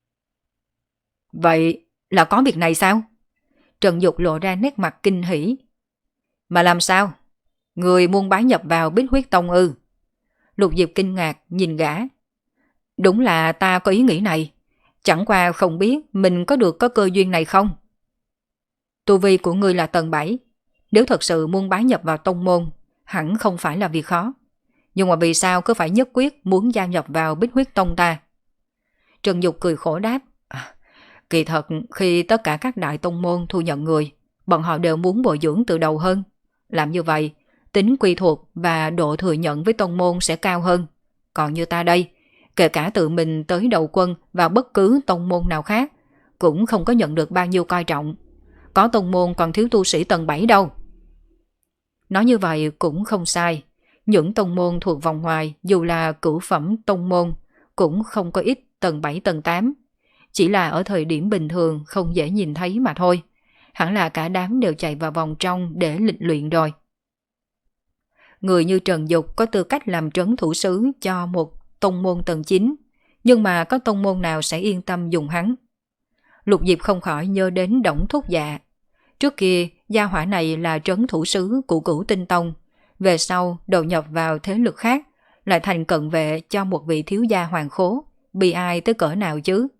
Vậy là có việc này sao? Trần Dục lộ ra nét mặt kinh hỉ. Mà làm sao? Người muốn bái nhập vào Bích Huyết Tông ư? Lục Diệp kinh ngạc nhìn gã. Đúng là ta có ý nghĩ này. Chẳng qua không biết mình có được có cơ duyên này không? Tu vi của ngươi là tầng bảy. Nếu thật sự muốn bái nhập vào tông môn, hẳn không phải là việc khó. Nhưng mà vì sao cứ phải nhất quyết muốn gia nhập vào Bích Huyết Tông ta? Trần Dục cười khổ đáp. À, kỳ thật khi tất cả các đại tông môn thu nhận người, bọn họ đều muốn bồi dưỡng từ đầu hơn. Làm như vậy, tính quy thuộc và độ thừa nhận với tông môn sẽ cao hơn. Còn như ta đây, kể cả tự mình tới đầu quân vào bất cứ tông môn nào khác, cũng không có nhận được bao nhiêu coi trọng. Có tông môn còn thiếu tu sĩ tầng bảy đâu. Nói như vậy cũng không sai. Những tông môn thuộc vòng ngoài, dù là cửu phẩm tông môn, cũng không có ít tầng bảy tầng tám. Chỉ là ở thời điểm bình thường không dễ nhìn thấy mà thôi. Hẳn là cả đám đều chạy vào vòng trong để lịch luyện rồi. Người như Trần Dục có tư cách làm trấn thủ sứ cho một tông môn tầng chín, nhưng mà có tông môn nào sẽ yên tâm dùng hắn? Lục Diệp không khỏi nhớ đến Đổng Thúc Dạ. Trước kia, gia hỏa này là trấn thủ sứ của Cửu Tinh Tông, về sau đầu nhập vào thế lực khác, lại thành cận vệ cho một vị thiếu gia hoàng khố, bi ai tới cỡ nào chứ?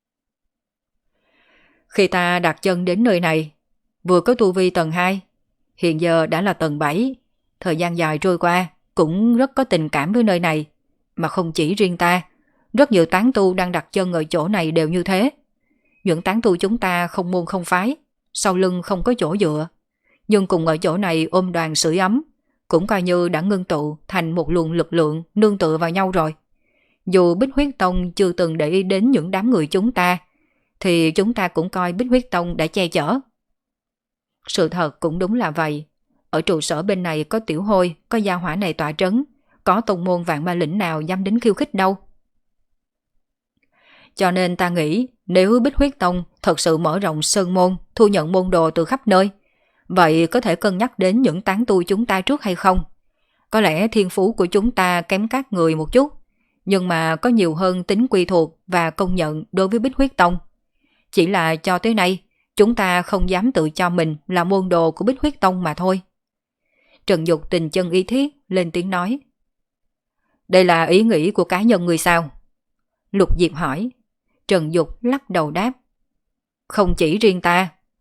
Khi ta đặt chân đến nơi này, vừa có tu vi tầng hai, hiện giờ đã là tầng bảy, thời gian dài trôi qua, cũng rất có tình cảm với nơi này, mà không chỉ riêng ta, rất nhiều tán tu đang đặt chân ở chỗ này đều như thế. Những tán tu chúng ta không môn không phái, sau lưng không có chỗ dựa, nhưng cùng ở chỗ này ôm đoàn sưởi ấm, cũng coi như đã ngưng tụ thành một luồng lực lượng nương tựa vào nhau rồi. Dù Bích Huyết Tông chưa từng để ý đến những đám người chúng ta, thì chúng ta cũng coi Bích Huyết Tông đã che chở. Sự thật cũng đúng là vậy. Ở trụ sở bên này có Tiểu Hôi, có gia hỏa này tọa trấn, có tông môn Vạn Ma Lĩnh nào dám đến khiêu khích đâu. Cho nên ta nghĩ nếu Bích Huyết Tông thật sự mở rộng sơn môn, thu nhận môn đồ từ khắp nơi, vậy có thể cân nhắc đến những tán tu chúng ta trước hay không? Có lẽ thiên phú của chúng ta kém các người một chút, nhưng mà có nhiều hơn tính quy thuộc và công nhận đối với Bích Huyết Tông. Chỉ là cho tới nay, chúng ta không dám tự cho mình là môn đồ của Bích Huyết Tông mà thôi. Trần Dục tình chân ý thiết, lên tiếng nói. Đây là ý nghĩ của cá nhân người sao? Lục Diệp hỏi. Trần Dục lắc đầu đáp. Không chỉ riêng ta,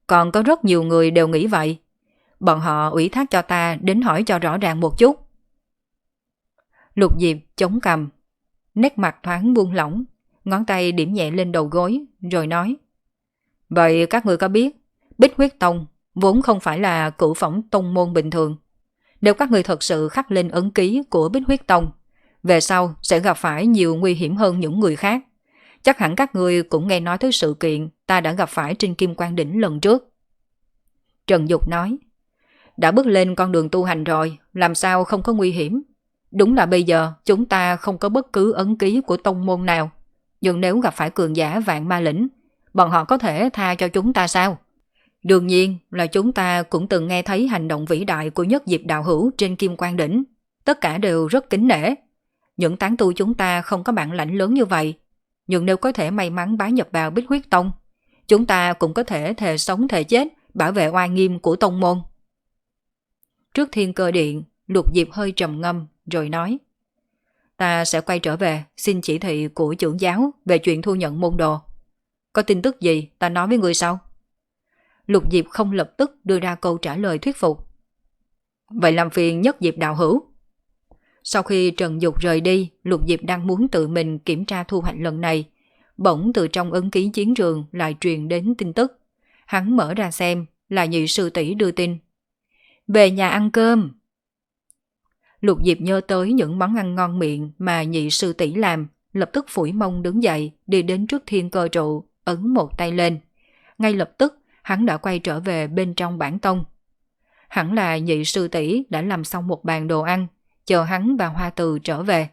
Còn có rất nhiều người đều nghĩ vậy. Bọn họ ủy thác cho ta đến hỏi cho rõ ràng một chút. Lục Diệp chống cằm, nét mặt thoáng buông lỏng, ngón tay điểm nhẹ lên đầu gối, rồi nói. Vậy các người có biết, Bích Huyết Tông vốn không phải là cửu phẩm tông môn bình thường. Nếu các người thật sự khắc lên ấn ký của Bích Huyết Tông, về sau sẽ gặp phải nhiều nguy hiểm hơn những người khác. Chắc hẳn các người cũng nghe nói tới sự kiện ta đã gặp phải trên Kim Quan Đỉnh lần trước. Trần Dục nói. Đã bước lên con đường tu hành rồi, làm sao không có nguy hiểm. Đúng là bây giờ chúng ta không có bất cứ ấn ký của tông môn nào. Nhưng nếu gặp phải cường giả vạn ma lĩnh, bọn họ có thể tha cho chúng ta sao? Đương nhiên là chúng ta cũng từng nghe thấy hành động vĩ đại của Nhất Diệp đạo hữu trên Kim Quan Đỉnh. Tất cả đều rất kính nể. Những tán tu chúng ta không có bản lãnh lớn như vậy. Nhưng nếu có thể may mắn bái nhập vào Bích Huyết Tông, chúng ta cũng có thể thề sống thề chết bảo vệ oai nghiêm của tông môn. Trước Thiên Cơ Điện, Lục Diệp hơi trầm ngâm rồi nói. Ta sẽ quay trở về xin chỉ thị của trưởng giáo về chuyện thu nhận môn đồ. Có tin tức gì ta nói với người sau. Lục Diệp không lập tức đưa ra câu trả lời thuyết phục. Vậy làm phiền Nhất Diệp đạo hữu. Sau khi Trần Dục rời đi, Lục Diệp đang muốn tự mình kiểm tra thu hoạch lần này. Bỗng từ trong ấn ký chiến trường lại truyền đến tin tức. Hắn mở ra xem là nhị sư tỷ đưa tin. Về nhà ăn cơm. Lục Diệp nhớ tới những món ăn ngon miệng mà nhị sư tỷ làm, lập tức phủi mông đứng dậy, đi đến trước Thiên Cơ trụ, ấn một tay lên. Ngay lập tức, hắn đã quay trở về bên trong bản tông. Hẳn là nhị sư tỷ đã làm xong một bàn đồ ăn, chờ hắn và Hoa Từ trở về.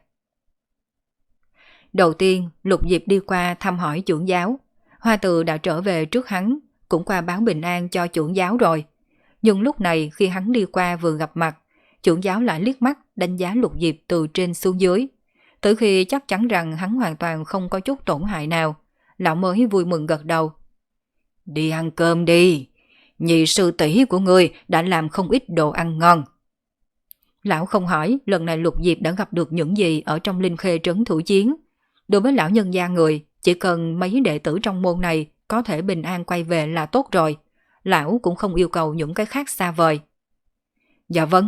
Đầu tiên, Lục Diệp đi qua thăm hỏi trưởng giáo. Hoa Từ đã trở về trước hắn, cũng qua báo bình an cho trưởng giáo rồi. Nhưng lúc này khi hắn đi qua vừa gặp mặt, trưởng giáo lại liếc mắt đánh giá Lục Diệp từ trên xuống dưới. Tới khi chắc chắn rằng hắn hoàn toàn không có chút tổn hại nào, lão mới vui mừng gật đầu. Đi ăn cơm đi, nhị sư tỷ của ngươi đã làm không ít đồ ăn ngon. Lão không hỏi lần này Lục Diệp đã gặp được những gì ở trong Linh Khê trấn thủ chiến. Đối với lão nhân gia người, chỉ cần mấy đệ tử trong môn này có thể bình an quay về là tốt rồi. Lão cũng không yêu cầu những cái khác xa vời. Dạ vâng.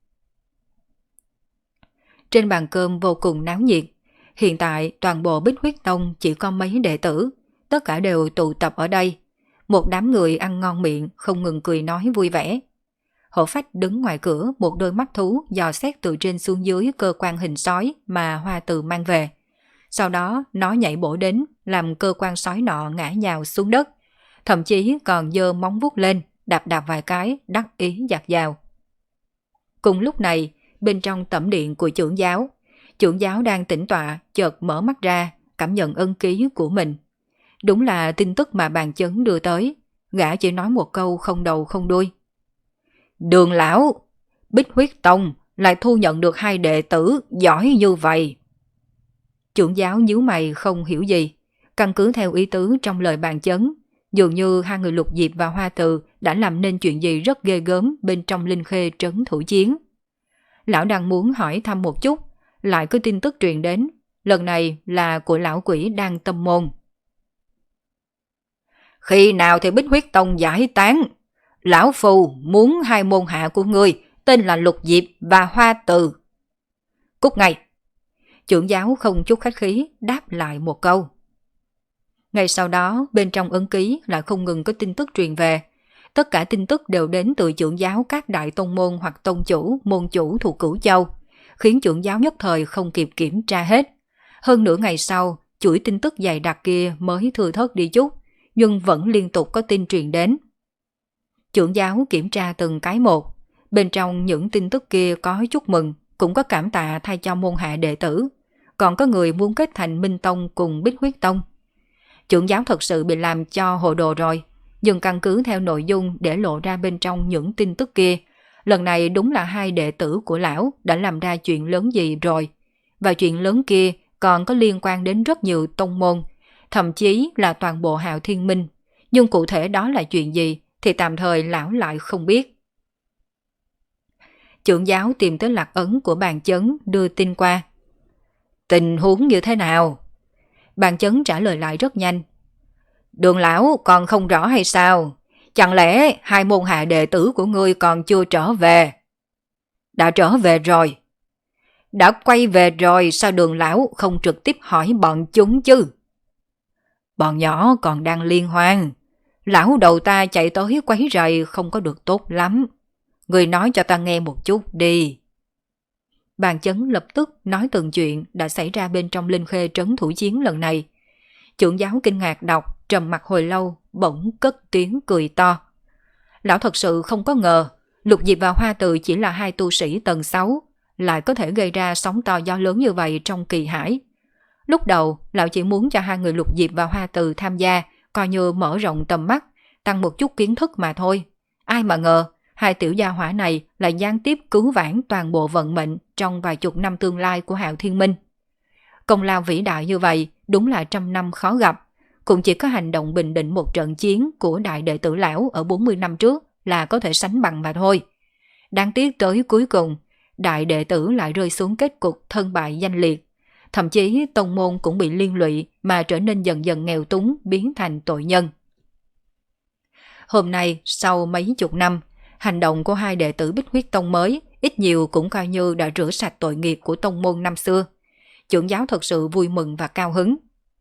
Trên bàn cơm vô cùng náo nhiệt. Hiện tại toàn bộ Bích Huyết Tông chỉ có mấy đệ tử, tất cả đều tụ tập ở đây. Một đám người ăn ngon miệng, không ngừng cười nói vui vẻ. Hổ Phách đứng ngoài cửa, một đôi mắt thú dò xét từ trên xuống dưới cơ quan hình sói mà Hoa Từ mang về. Sau đó nó nhảy bổ đến, làm cơ quan sói nọ ngã nhào xuống đất. Thậm chí còn giơ móng vuốt lên, đạp đạp vài cái, đắc ý dạt dào. Cùng lúc này, bên trong tẩm điện của trưởng giáo, trưởng giáo đang tĩnh tọa, chợt mở mắt ra, cảm nhận ân ký của mình. Đúng là tin tức mà bàn chấn đưa tới, gã chỉ nói một câu không đầu không đuôi. Đường lão, Bích Huyết Tông lại thu nhận được hai đệ tử giỏi như vậy. Trưởng giáo nhíu mày không hiểu gì, căn cứ theo ý tứ trong lời bàn chấn, dường như hai người Lục Diệp và Hoa Từ đã làm nên chuyện gì rất ghê gớm bên trong Linh Khê trấn thủ chiến. Lão đang muốn hỏi thăm một chút, lại có tin tức truyền đến, lần này là của lão quỷ đang tâm môn. Khi nào thì Bích Huyết Tông giải tán? Lão Phù muốn hai môn hạ của ngươi tên là Lục Diệp và Hoa Từ. Cút ngay. Trưởng giáo không chút khách khí đáp lại một câu. Ngay sau đó bên trong ấn ký lại không ngừng có tin tức truyền về. Tất cả tin tức đều đến từ trưởng giáo các đại tông môn hoặc tông chủ, môn chủ thuộc Cửu Châu, khiến trưởng giáo nhất thời không kịp kiểm tra hết. Hơn nửa ngày sau, chuỗi tin tức dày đặc kia mới thưa thớt đi chút, nhưng vẫn liên tục có tin truyền đến. Trưởng giáo kiểm tra từng cái một, bên trong những tin tức kia có chúc mừng, cũng có cảm tạ thay cho môn hạ đệ tử, còn có người muốn kết thành Minh Tông cùng Bích Huyết Tông. Trưởng giáo thật sự bị làm cho hồ đồ rồi, nhưng căn cứ theo nội dung để lộ ra bên trong những tin tức kia, lần này đúng là hai đệ tử của lão đã làm ra chuyện lớn gì rồi, và chuyện lớn kia còn có liên quan đến rất nhiều tông môn, thậm chí là toàn bộ Hạo Thiên Minh, nhưng cụ thể đó là chuyện gì thì tạm thời lão lại không biết. Trưởng giáo tìm tới lạc ấn của bàn chấn đưa tin qua. Tình huống như thế nào? Bàn chấn trả lời lại rất nhanh. Đường lão còn không rõ hay sao? Chẳng lẽ hai môn hạ đệ tử của ngươi còn chưa trở về? Đã trở về rồi. Đã quay về rồi, sao Đường lão không trực tiếp hỏi bọn chúng chứ? Bọn nhỏ còn đang liên hoan. Lão đầu ta chạy tới quấy rầy không có được tốt lắm. Ngươi nói cho ta nghe một chút đi. Bàn Chấn lập tức nói từng chuyện đã xảy ra bên trong Linh Khê trấn thủ chiến lần này. Trưởng giáo kinh ngạc đọc, trầm mặt hồi lâu, bỗng cất tiếng cười to. Lão thật sự không có ngờ, Lục Diệp và Hoa Từ chỉ là hai tu sĩ tầng sáu, lại có thể gây ra sóng to gió lớn như vậy trong kỳ hải. Lúc đầu, lão chỉ muốn cho hai người Lục Diệp và Hoa Từ tham gia, coi như mở rộng tầm mắt, tăng một chút kiến thức mà thôi. Ai mà ngờ, hai tiểu gia hỏa này lại gián tiếp cứu vãn toàn bộ vận mệnh trong vài chục năm tương lai của Hạo Thiên Minh. Công lao vĩ đại như vậy đúng là trăm năm khó gặp, cũng chỉ có hành động bình định một trận chiến của đại đệ tử lão ở bốn mươi năm trước là có thể sánh bằng mà thôi. Đáng tiếc tới cuối cùng, đại đệ tử lại rơi xuống kết cục thân bại danh liệt. Thậm chí tông môn cũng bị liên lụy mà trở nên dần dần nghèo túng, biến thành tội nhân. Hôm nay, sau mấy chục năm, hành động của hai đệ tử Bích Huyết Tông mới ít nhiều cũng coi như đã rửa sạch tội nghiệp của tông môn năm xưa. Trưởng giáo thật sự vui mừng và cao hứng.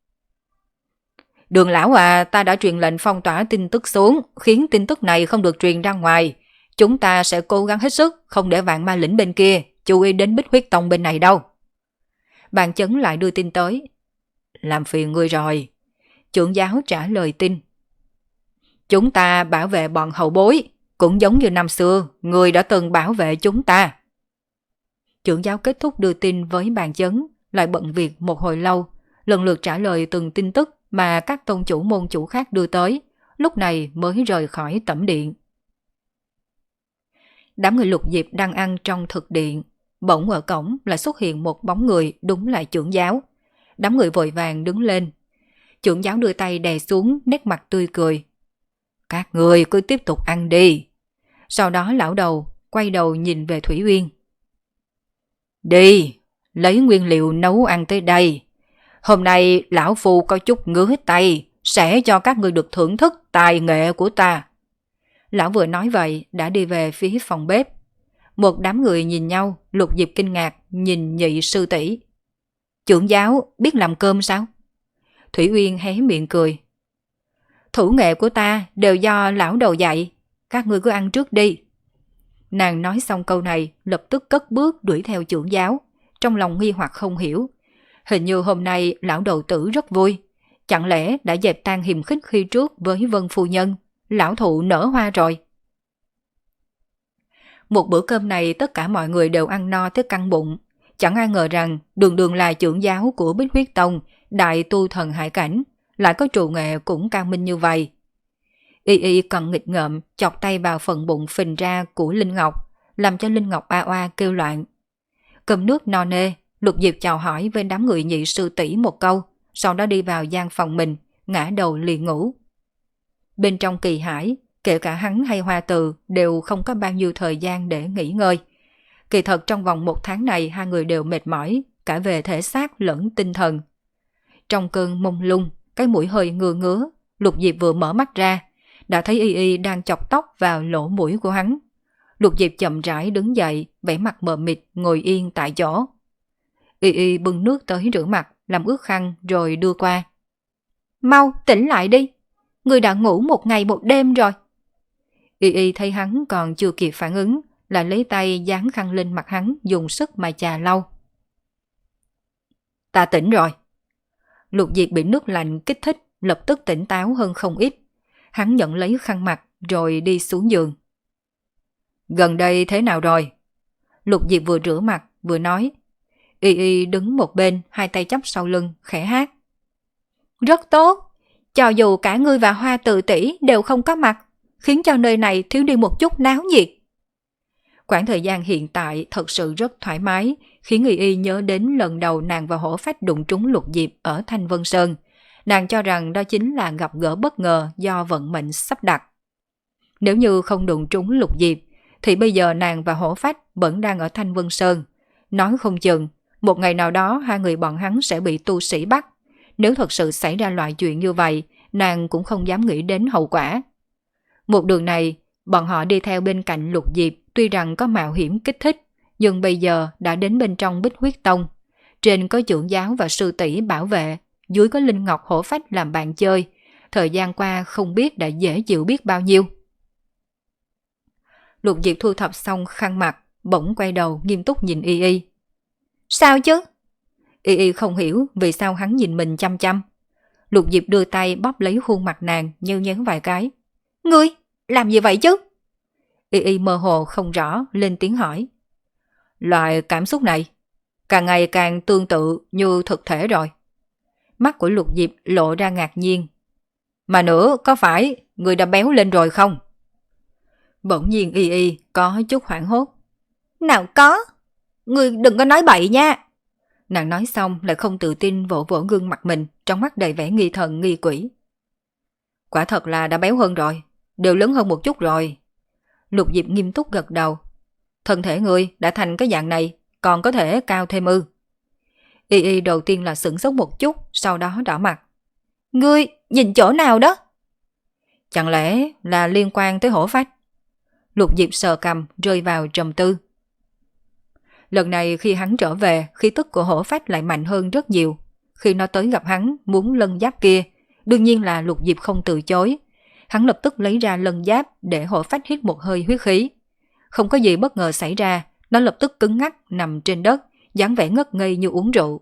Đường lão à, ta đã truyền lệnh phong tỏa tin tức xuống, khiến tin tức này không được truyền ra ngoài. Chúng ta sẽ cố gắng hết sức, không để Vạn Ma Lĩnh bên kia chú ý đến Bích Huyết Tông bên này đâu. Bàn Chấn lại đưa tin tới. Làm phiền ngươi rồi. Trưởng giáo trả lời tin. Chúng ta bảo vệ bọn hậu bối, cũng giống như năm xưa, ngươi đã từng bảo vệ chúng ta. Trưởng giáo kết thúc đưa tin với Bàn Chấn, lại bận việc một hồi lâu, lần lượt trả lời từng tin tức mà các tông chủ môn chủ khác đưa tới, lúc này mới rời khỏi tẩm điện. Đám người Lục Diệp đang ăn trong thực điện, bỗng ở cổng lại xuất hiện một bóng người, đúng là trưởng giáo. Đám người vội vàng đứng lên. Trưởng giáo đưa tay đè xuống, nét mặt tươi cười. Các người cứ tiếp tục ăn đi. Sau đó lão đầu quay đầu nhìn về Thủy Uyên. Đi, lấy nguyên liệu nấu ăn tới đây. Hôm nay lão phu có chút ngứa tay, sẽ cho các người được thưởng thức tài nghệ của ta. Lão vừa nói vậy đã đi về phía phòng bếp. Một đám người nhìn nhau, Lục Diệp kinh ngạc nhìn nhị sư tỷ. Trưởng giáo biết làm cơm sao? Thủy Uyên hé miệng cười. Thủ nghệ của ta đều do lão đầu dạy, các ngươi cứ ăn trước đi. Nàng nói xong câu này, lập tức cất bước đuổi theo trưởng giáo, trong lòng nghi hoặc không hiểu. Hình như hôm nay lão đầu tử rất vui, chẳng lẽ đã dẹp tan hiềm khích khi trước với Vân phu nhân, lão thụ nở hoa rồi. Một bữa cơm này tất cả mọi người đều ăn no tới căng bụng, chẳng ai ngờ rằng đường đường là trưởng giáo của Bích Huyết Tông, đại tu thần hải cảnh, lại có trụ nghệ cũng cao minh như vậy. Y y còn nghịch ngợm chọc tay vào phần bụng phình ra của Linh Ngọc, làm cho Linh Ngọc oa oa kêu loạn. Cơm nước no nê, Lục Diệp chào hỏi với đám người nhị sư tỷ một câu, sau đó đi vào gian phòng mình, ngã đầu liền ngủ. Bên trong kỳ hải, kể cả hắn hay Hoa Từ đều không có bao nhiêu thời gian để nghỉ ngơi. Kỳ thật trong vòng một tháng này hai người đều mệt mỏi, cả về thể xác lẫn tinh thần. Trong cơn mông lung, cái mũi hơi ngứa ngứa, Lục Diệp vừa mở mắt ra, đã thấy Y Y đang chọc tóc vào lỗ mũi của hắn. Lục Diệp chậm rãi đứng dậy, vẻ mặt mờ mịt ngồi yên tại chỗ. Y Y bưng nước tới rửa mặt, làm ướt khăn rồi đưa qua. Mau tỉnh lại đi, người đã ngủ một ngày một đêm rồi. Y Y thấy hắn còn chưa kịp phản ứng, lại lấy tay dán khăn lên mặt hắn, dùng sức mà chà lau. Ta tỉnh rồi. Lục Diệp bị nước lạnh kích thích, lập tức tỉnh táo hơn không ít. Hắn nhận lấy khăn mặt rồi đi xuống giường. Gần đây thế nào rồi? Lục Diệp vừa rửa mặt vừa nói. Y Y đứng một bên, hai tay chắp sau lưng, khẽ hát. Rất tốt, cho dù cả ngươi và Hoa Từ tỷ đều không có mặt, khiến cho nơi này thiếu đi một chút náo nhiệt. Quãng thời gian hiện tại thật sự rất thoải mái, khiến Y Y nhớ đến lần đầu nàng và Hổ Phách đụng trúng Lục Diệp ở Thanh Vân Sơn. Nàng cho rằng đó chính là gặp gỡ bất ngờ do vận mệnh sắp đặt. Nếu như không đụng trúng Lục Diệp, thì bây giờ nàng và Hổ Phách vẫn đang ở Thanh Vân Sơn. Nói không chừng, một ngày nào đó hai người bọn hắn sẽ bị tu sĩ bắt. Nếu thật sự xảy ra loại chuyện như vậy, nàng cũng không dám nghĩ đến hậu quả. Một đường này, bọn họ đi theo bên cạnh Lục Diệp tuy rằng có mạo hiểm kích thích, nhưng bây giờ đã đến bên trong Bích Huyết Tông. Trên có trưởng giáo và sư tỷ bảo vệ, dưới có Linh Ngọc Hổ Phách làm bạn chơi. Thời gian qua không biết đã dễ chịu biết bao nhiêu. Lục Diệp thu thập xong khăn mặt, bỗng quay đầu nghiêm túc nhìn Y Y. Sao chứ? Y Y không hiểu vì sao hắn nhìn mình chăm chăm. Lục Diệp đưa tay bóp lấy khuôn mặt nàng, nheo nhấn vài cái. Ngươi, làm gì vậy chứ? Y Y mơ hồ không rõ, lên tiếng hỏi. Loại cảm xúc này, càng ngày càng tương tự như thực thể rồi. Mắt của Lục Diệp lộ ra ngạc nhiên. Mà nữa, có phải người đã béo lên rồi không? Bỗng nhiên Y Y có chút hoảng hốt. Nào có, ngươi đừng có nói bậy nha. Nàng nói xong lại không tự tin vỗ vỗ gương mặt mình, trong mắt đầy vẻ nghi thần nghi quỷ. Quả thật là đã béo hơn rồi, đều lớn hơn một chút rồi. Lục Diệp nghiêm túc gật đầu. Thân thể ngươi đã thành cái dạng này, còn có thể cao thêm ư? Y Y đầu tiên là sửng sốt một chút, sau đó đỏ mặt. Ngươi nhìn chỗ nào đó? Chẳng lẽ là liên quan tới Hổ Phách? Lục Diệp sờ cằm rơi vào trầm tư. Lần này khi hắn trở về, khí tức của Hổ Phách lại mạnh hơn rất nhiều. Khi nó tới gặp hắn muốn lân giáp kia, đương nhiên là Lục Diệp không từ chối. Hắn lập tức lấy ra lân giáp để Hổ Phách hít một hơi huyết khí. Không có gì bất ngờ xảy ra, nó lập tức cứng ngắc nằm trên đất, dáng vẻ ngất ngây như uống rượu.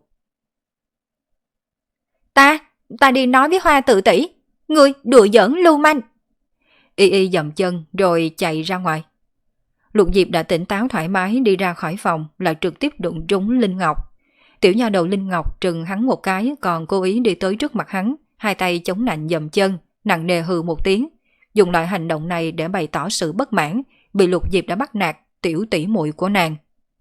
Ta, ta đi nói với Hoa Tự tỷ, ngươi đùa giỡn lưu manh. Y Y dậm chân rồi chạy ra ngoài. Lục Diệp đã tỉnh táo thoải mái đi ra khỏi phòng, lại trực tiếp đụng trúng Linh Ngọc. Tiểu nha đầu Linh Ngọc trừng hắn một cái, còn cố ý đi tới trước mặt hắn, hai tay chống nạnh dậm chân, nặng nề hừ một tiếng, dùng loại hành động này để bày tỏ sự bất mãn, bị Lục Diệp đã bắt nạt tiểu tỷ muội của nàng.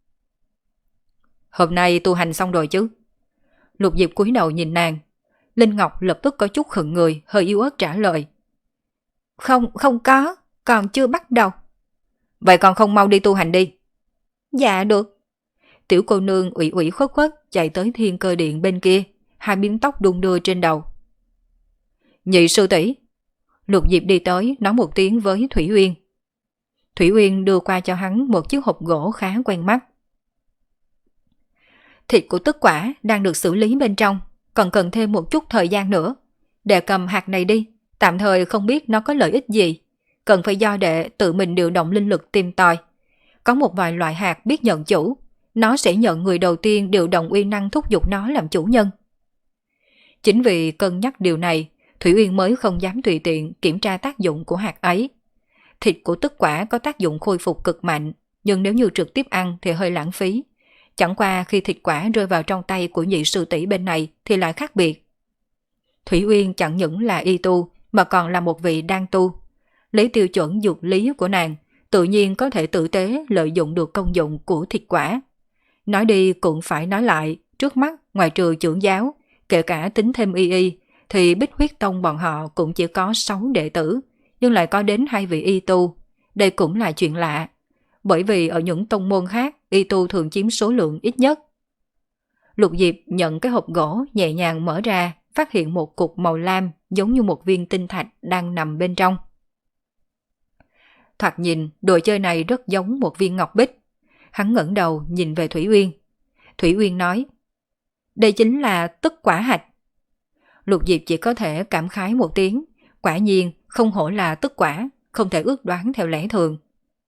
Hôm nay tu hành xong rồi chứ? Lục Diệp cúi đầu nhìn nàng. Linh Ngọc lập tức có chút khựng người, hơi yếu ớt trả lời. Không, không có, còn chưa bắt đầu. Vậy còn không mau đi tu hành đi. Dạ được. Tiểu cô nương ủy ủy khuất khuất chạy tới Thiên Cơ Điện bên kia, hai biếm tóc đung đưa trên đầu. Nhị sư tỷ. Lục Diệp đi tới nói một tiếng với Thủy Uyên. Thủy Uyên đưa qua cho hắn một chiếc hộp gỗ khá quen mắt. Thịt của tức quả đang được xử lý bên trong, còn cần thêm một chút thời gian nữa. Đệ cầm hạt này đi, tạm thời không biết nó có lợi ích gì, cần phải do đệ tự mình điều động linh lực tìm tòi. Có một vài loại hạt biết nhận chủ, nó sẽ nhận người đầu tiên điều động uy năng thúc giục nó làm chủ nhân. Chính vì cân nhắc điều này, Thủy Uyên mới không dám tùy tiện kiểm tra tác dụng của hạt ấy. Thịt của tức quả có tác dụng khôi phục cực mạnh, nhưng nếu như trực tiếp ăn thì hơi lãng phí. Chẳng qua khi thịt quả rơi vào trong tay của nhị sư tỷ bên này thì lại khác biệt. Thủy Uyên chẳng những là y tu mà còn là một vị đan tu. Lấy tiêu chuẩn dược lý của nàng, tự nhiên có thể tử tế lợi dụng được công dụng của thịt quả. Nói đi cũng phải nói lại, trước mắt ngoài trừ trưởng giáo, kể cả tính thêm y y, thì Bích Huyết Tông bọn họ cũng chỉ có sáu đệ tử, nhưng lại có đến hai vị y tu. Đây cũng là chuyện lạ, bởi vì ở những tông môn khác, y tu thường chiếm số lượng ít nhất. Lục Diệp nhận cái hộp gỗ nhẹ nhàng mở ra, phát hiện một cục màu lam giống như một viên tinh thạch đang nằm bên trong. Thoạt nhìn, đồ chơi này rất giống một viên ngọc bích. Hắn ngẩng đầu nhìn về Thủy Uyên. Thủy Uyên nói, đây chính là tức quả hạch. Lục Diệp chỉ có thể cảm khái một tiếng, quả nhiên không hổ là tức quả, không thể ước đoán theo lẽ thường.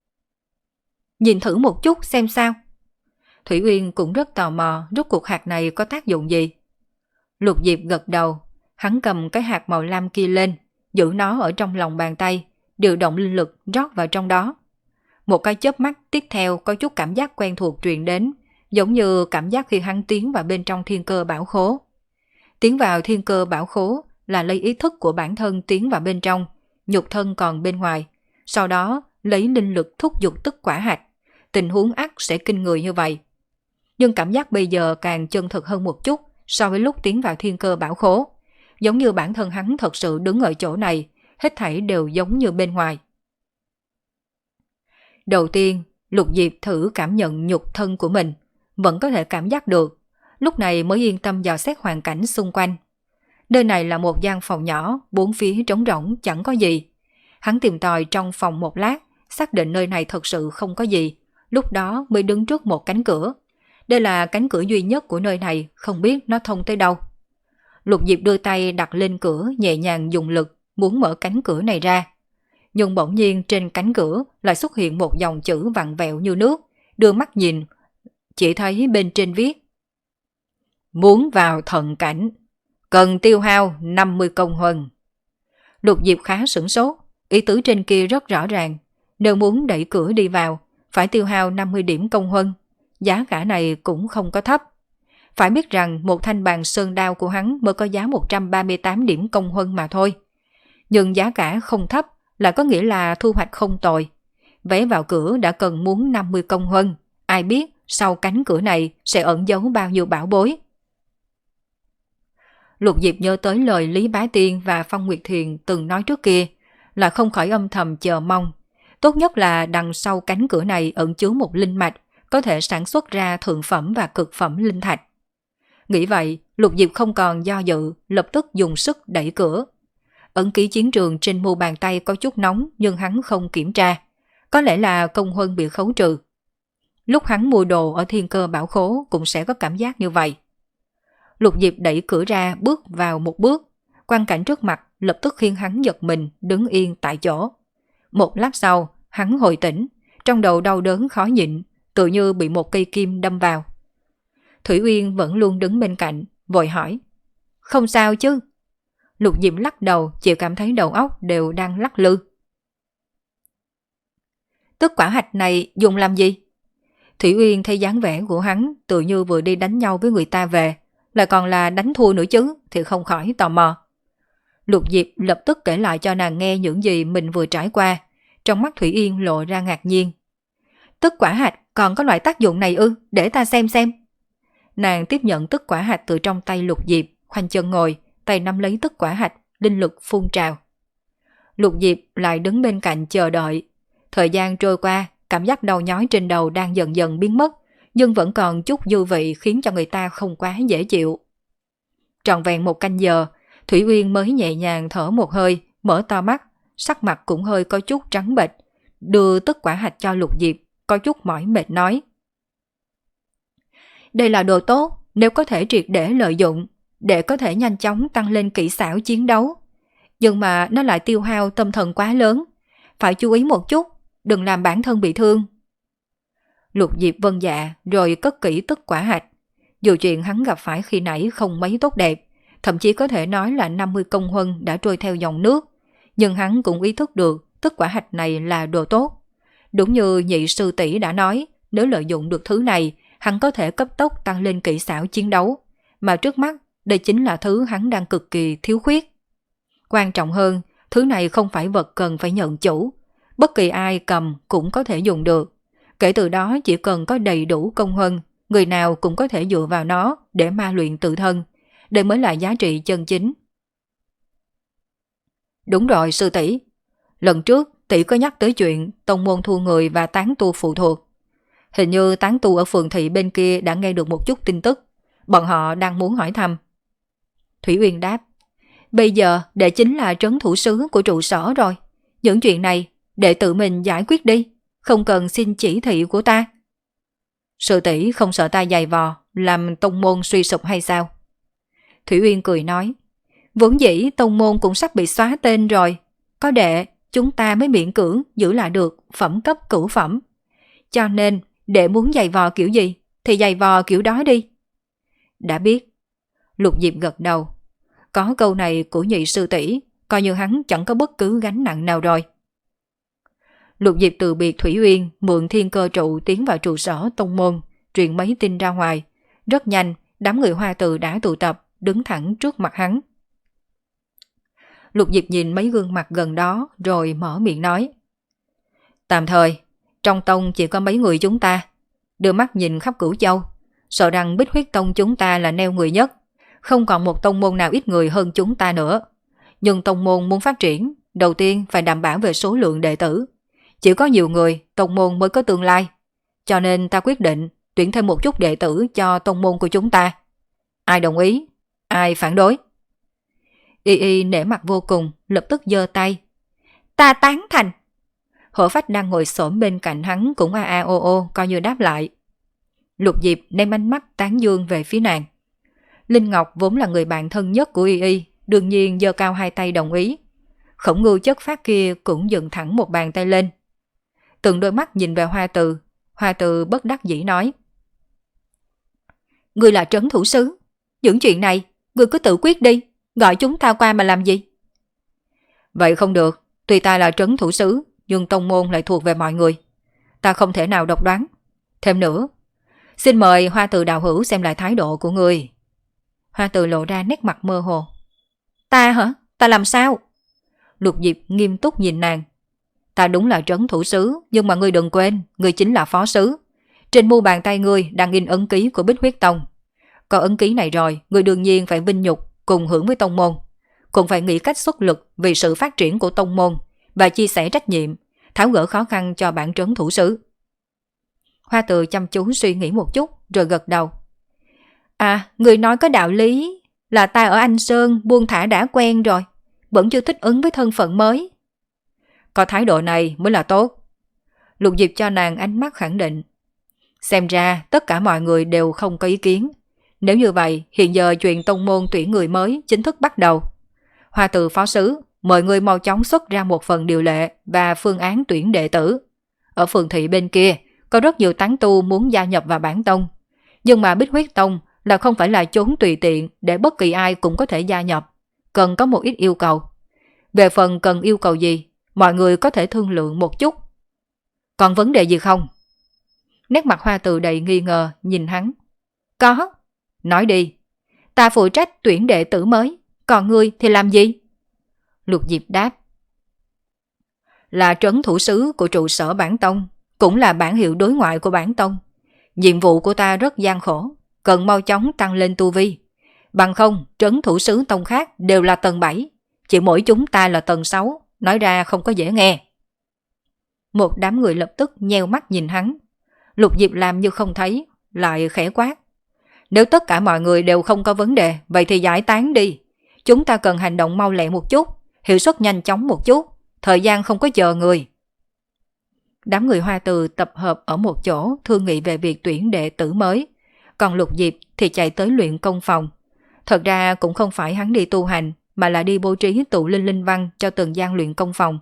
Nhìn thử một chút xem sao. Thủy Uyên cũng rất tò mò rốt cuộc hạt này có tác dụng gì. Lục Diệp gật đầu, hắn cầm cái hạt màu lam kia lên, giữ nó ở trong lòng bàn tay, điều động linh lực rót vào trong đó. Một cái chớp mắt tiếp theo có chút cảm giác quen thuộc truyền đến, giống như cảm giác khi hắn tiến vào bên trong thiên cơ bảo khố. Tiến vào thiên cơ bảo khố là lấy ý thức của bản thân tiến vào bên trong, nhục thân còn bên ngoài, sau đó lấy linh lực thúc giục tức quả hạch. Tình huống ắt sẽ kinh người như vậy. Nhưng cảm giác bây giờ càng chân thực hơn một chút so với lúc tiến vào thiên cơ bảo khố. Giống như bản thân hắn thật sự đứng ở chỗ này, hết thảy đều giống như bên ngoài. Đầu tiên, Lục Diệp thử cảm nhận nhục thân của mình, vẫn có thể cảm giác được, lúc này mới yên tâm dò xét hoàn cảnh xung quanh. Nơi này là một gian phòng nhỏ, bốn phía trống rỗng chẳng có gì. Hắn tìm tòi trong phòng một lát, xác định nơi này thật sự không có gì, lúc đó mới đứng trước một cánh cửa. Đây là cánh cửa duy nhất của nơi này, không biết nó thông tới đâu. Lục Diệp đưa tay đặt lên cửa, nhẹ nhàng dùng lực, muốn mở cánh cửa này ra. Nhưng bỗng nhiên trên cánh cửa lại xuất hiện một dòng chữ vặn vẹo như nước, đưa mắt nhìn, chỉ thấy bên trên viết: muốn vào thần cảnh, cần tiêu hao năm mươi công huân. Lục Diệp khá sửng sốt, ý tứ trên kia rất rõ ràng, nếu muốn đẩy cửa đi vào, phải tiêu hao năm mươi điểm công huân, giá cả này cũng không có thấp. Phải biết rằng một thanh bàn sơn đao của hắn mới có giá một trăm ba mươi tám điểm công huân mà thôi. Nhưng giá cả không thấp là có nghĩa là thu hoạch không tồi. Vé vào cửa đã cần muốn năm mươi công huân, ai biết sau cánh cửa này sẽ ẩn giấu bao nhiêu bảo bối. Lục Diệp nhớ tới lời Lý Bá Tiên và Phong Nguyệt Thiền từng nói trước kia, là không khỏi âm thầm chờ mong. Tốt nhất là đằng sau cánh cửa này ẩn chứa một linh mạch, có thể sản xuất ra thượng phẩm và cực phẩm linh thạch. Nghĩ vậy, Lục Diệp không còn do dự, lập tức dùng sức đẩy cửa. Ấn ký chiến trường trên mu bàn tay có chút nóng nhưng hắn không kiểm tra. Có lẽ là công huân bị khấu trừ. Lúc hắn mua đồ ở Thiên Cơ Bảo Khố cũng sẽ có cảm giác như vậy. Lục Diệp đẩy cửa ra bước vào một bước. Quang cảnh trước mặt lập tức khiến hắn giật mình đứng yên tại chỗ. Một lát sau, hắn hồi tỉnh, trong đầu đau đớn khó nhịn, tự như bị một cây kim đâm vào. Thủy Uyên vẫn luôn đứng bên cạnh, vội hỏi: không sao chứ? Lục Diệp lắc đầu, chỉ cảm thấy đầu óc đều đang lắc lư. Tức quả hạch này dùng làm gì? Thủy Uyên thấy dáng vẻ của hắn tự như vừa đi đánh nhau với người ta về, lại còn là đánh thua nữa chứ, thì không khỏi tò mò. Lục Diệp lập tức kể lại cho nàng nghe những gì mình vừa trải qua. Trong mắt Thủy Uyên lộ ra ngạc nhiên. Tức quả hạch còn có loại tác dụng này ư? Để ta xem xem. Nàng tiếp nhận tức quả hạch từ trong tay Lục Diệp, khoanh chân ngồi, tay nắm lấy tức quả hạch, linh lực phun trào. Lục Diệp lại đứng bên cạnh chờ đợi. Thời gian trôi qua, cảm giác đau nhói trên đầu đang dần dần biến mất, nhưng vẫn còn chút dư vị khiến cho người ta không quá dễ chịu. Trọn vẹn một canh giờ, Thủy Uyên mới nhẹ nhàng thở một hơi, mở to mắt, sắc mặt cũng hơi có chút trắng bệch, đưa tức quả hạch cho Lục Diệp, có chút mỏi mệt nói: đây là đồ tốt, nếu có thể triệt để lợi dụng, để có thể nhanh chóng tăng lên kỹ xảo chiến đấu. Nhưng mà nó lại tiêu hao tâm thần quá lớn, phải chú ý một chút, đừng làm bản thân bị thương. Lục Diệp vâng dạ rồi cất kỹ tức quả hạch. Dù chuyện hắn gặp phải khi nãy không mấy tốt đẹp, thậm chí có thể nói là năm mươi công huân đã trôi theo dòng nước, nhưng hắn cũng ý thức được tức quả hạch này là đồ tốt. Đúng như nhị sư tỷ đã nói, nếu lợi dụng được thứ này, hắn có thể cấp tốc tăng lên kỹ xảo chiến đấu, mà trước mắt đây chính là thứ hắn đang cực kỳ thiếu khuyết. Quan trọng hơn, thứ này không phải vật cần phải nhận chủ, bất kỳ ai cầm cũng có thể dùng được. Kể từ đó chỉ cần có đầy đủ công huân, người nào cũng có thể dựa vào nó để ma luyện tự thân. Đây mới là giá trị chân chính. Đúng rồi sư tỷ, lần trước tỷ có nhắc tới chuyện tông môn thu người và tán tu phụ thuộc. Hình như tán tu ở phường thị bên kia đã nghe được một chút tin tức, bọn họ đang muốn hỏi thăm. Thủy Uyên đáp: bây giờ đệ chính là trấn thủ sứ của trụ sở rồi, những chuyện này đệ tự mình giải quyết đi, không cần xin chỉ thị của ta. Sư tỷ không sợ ta giày vò làm tông môn suy sụp hay sao? Thủy Uyên cười nói: vốn dĩ tông môn cũng sắp bị xóa tên rồi, có đệ chúng ta mới miễn cưỡng giữ lại được phẩm cấp cửu phẩm, cho nên đệ muốn giày vò kiểu gì thì giày vò kiểu đó đi. Đã biết. Lục Diệp gật đầu. Có câu này của nhị sư tỷ, coi như hắn chẳng có bất cứ gánh nặng nào rồi. Lục Diệp từ biệt Thủy Uyên, mượn thiên cơ trụ tiến vào trụ sở tông môn, truyền mấy tin ra ngoài. Rất nhanh, đám người Hoa Từ đã tụ tập, đứng thẳng trước mặt hắn. Lục Diệp nhìn mấy gương mặt gần đó rồi mở miệng nói: tạm thời, trong tông chỉ có mấy người chúng ta. Đưa mắt nhìn khắp Cửu Châu, sợ rằng Bích Huyết Tông chúng ta là neo người nhất, không còn một tông môn nào ít người hơn chúng ta nữa. Nhưng tông môn muốn phát triển, đầu tiên phải đảm bảo về số lượng đệ tử. Chỉ có nhiều người, tông môn mới có tương lai. Cho nên ta quyết định tuyển thêm một chút đệ tử cho tông môn của chúng ta. Ai đồng ý? Ai phản đối? Y Y nể mặt vô cùng, lập tức giơ tay. Ta tán thành. Hổ Phách đang ngồi xổm bên cạnh hắn cũng a a ô ô coi như đáp lại. Lục Diệp đem ánh mắt tán dương về phía nàng. Linh Ngọc vốn là người bạn thân nhất của Y Y, đương nhiên giơ cao hai tay đồng ý. Khổng Ngưu chất phát kia cũng dựng thẳng một bàn tay lên. Từng đôi mắt nhìn về Hoa Từ, Hoa Từ bất đắc dĩ nói. Ngươi là trấn thủ sứ, những chuyện này ngươi cứ tự quyết đi, gọi chúng ta qua mà làm gì? Vậy không được, tuy ta là trấn thủ sứ, nhưng tông môn lại thuộc về mọi người. Ta không thể nào độc đoán. Thêm nữa, xin mời Hoa Từ đạo hữu xem lại thái độ của ngươi. Hoa Từ lộ ra nét mặt mơ hồ. Ta hả? Ta làm sao? Lục Diệp nghiêm túc nhìn nàng. Ta đúng là trấn thủ sứ, nhưng mà ngươi đừng quên, ngươi chính là phó sứ. Trên mu bàn tay ngươi đang in ấn ký của Bích Huyết Tông. Có ấn ký này rồi, ngươi đương nhiên phải vinh nhục, cùng hưởng với tông môn. Cũng phải nghĩ cách xuất lực vì sự phát triển của tông môn và chia sẻ trách nhiệm, tháo gỡ khó khăn cho bản trấn thủ sứ. Hoa Từ chăm chú suy nghĩ một chút rồi gật đầu. À, người nói có đạo lý, là ta ở Anh Sơn buông thả đã quen rồi, vẫn chưa thích ứng với thân phận mới. Có thái độ này mới là tốt. Lục Diệp cho nàng ánh mắt khẳng định. Xem ra tất cả mọi người đều không có ý kiến. Nếu như vậy, hiện giờ chuyện tông môn tuyển người mới chính thức bắt đầu. Hoa Từ phó sứ, mời người mau chóng xuất ra một phần điều lệ và phương án tuyển đệ tử. Ở phường thị bên kia, có rất nhiều tán tu muốn gia nhập vào bản tông. Nhưng mà Bích Huyết Tông là không phải là chốn tùy tiện để bất kỳ ai cũng có thể gia nhập. Cần có một ít yêu cầu. Về phần cần yêu cầu gì, mọi người có thể thương lượng một chút. Còn vấn đề gì không? Nét mặt Hoa Từ đầy nghi ngờ nhìn hắn. Có. Nói đi. Ta phụ trách tuyển đệ tử mới, còn ngươi thì làm gì? Lục Diệp đáp. Là trấn thủ sứ của trụ sở bản tông, cũng là bản hiệu đối ngoại của bản tông. Nhiệm vụ của ta rất gian khổ, cần mau chóng tăng lên tu vi. Bằng không, trấn thủ sứ tông khác đều là tầng bảy, chỉ mỗi chúng ta là tầng sáu, nói ra không có dễ nghe. Một đám người lập tức nheo mắt nhìn hắn. Lục Diệp làm như không thấy, lại khẽ quát. Nếu tất cả mọi người đều không có vấn đề, vậy thì giải tán đi. Chúng ta cần hành động mau lẹ một chút, hiệu suất nhanh chóng một chút, thời gian không có chờ người. Đám người Hoa Từ tập hợp ở một chỗ thương nghị về việc tuyển đệ tử mới, còn Lục Diệp thì chạy tới luyện công phòng. Thật ra cũng không phải hắn đi tu hành, mà là đi bố trí tụ linh linh văn cho từng gian luyện công phòng.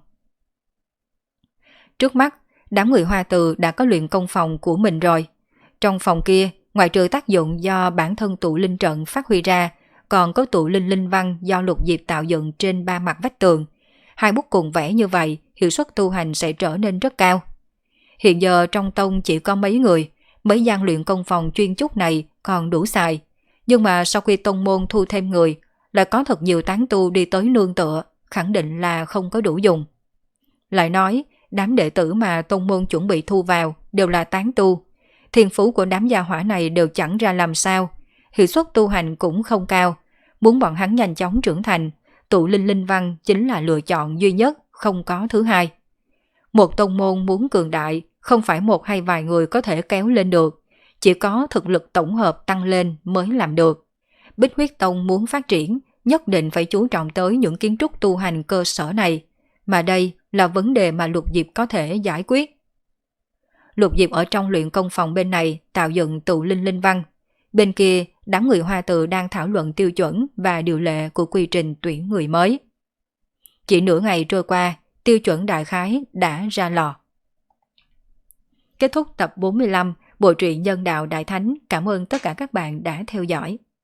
Trước mắt, đám người Hoa Từ đã có luyện công phòng của mình rồi. Trong phòng kia, ngoài trừ tác dụng do bản thân tụ linh trận phát huy ra, còn có tụ linh linh văn do Lục Diệp tạo dựng trên ba mặt vách tường. Hai bút cùng vẽ như vậy, hiệu suất tu hành sẽ trở nên rất cao. Hiện giờ trong tông chỉ có mấy người, mấy gian luyện công phòng chuyên chút này còn đủ xài. Nhưng mà sau khi tông môn thu thêm người, lại có thật nhiều tán tu đi tới nương tựa, khẳng định là không có đủ dùng. Lại nói, đám đệ tử mà tông môn chuẩn bị thu vào đều là tán tu. Thiên phú của đám gia hỏa này đều chẳng ra làm sao, hiệu suất tu hành cũng không cao. Muốn bọn hắn nhanh chóng trưởng thành, tụ linh linh văn chính là lựa chọn duy nhất, không có thứ hai. Một tông môn muốn cường đại, không phải một hay vài người có thể kéo lên được, chỉ có thực lực tổng hợp tăng lên mới làm được. Bích Huyết Tông muốn phát triển, nhất định phải chú trọng tới những kiến trúc tu hành cơ sở này, mà đây là vấn đề mà Lục Diệp có thể giải quyết. Lục Diệp ở trong luyện công phòng bên này tạo dựng tụ linh linh văn. Bên kia, đám người Hoa Từ đang thảo luận tiêu chuẩn và điều lệ của quy trình tuyển người mới. Chỉ nửa ngày trôi qua, tiêu chuẩn đại khái đã ra lò. Kết thúc tập bốn mươi lăm, Bộ truyện Nhân Đạo Đại Thánh. Cảm ơn tất cả các bạn đã theo dõi.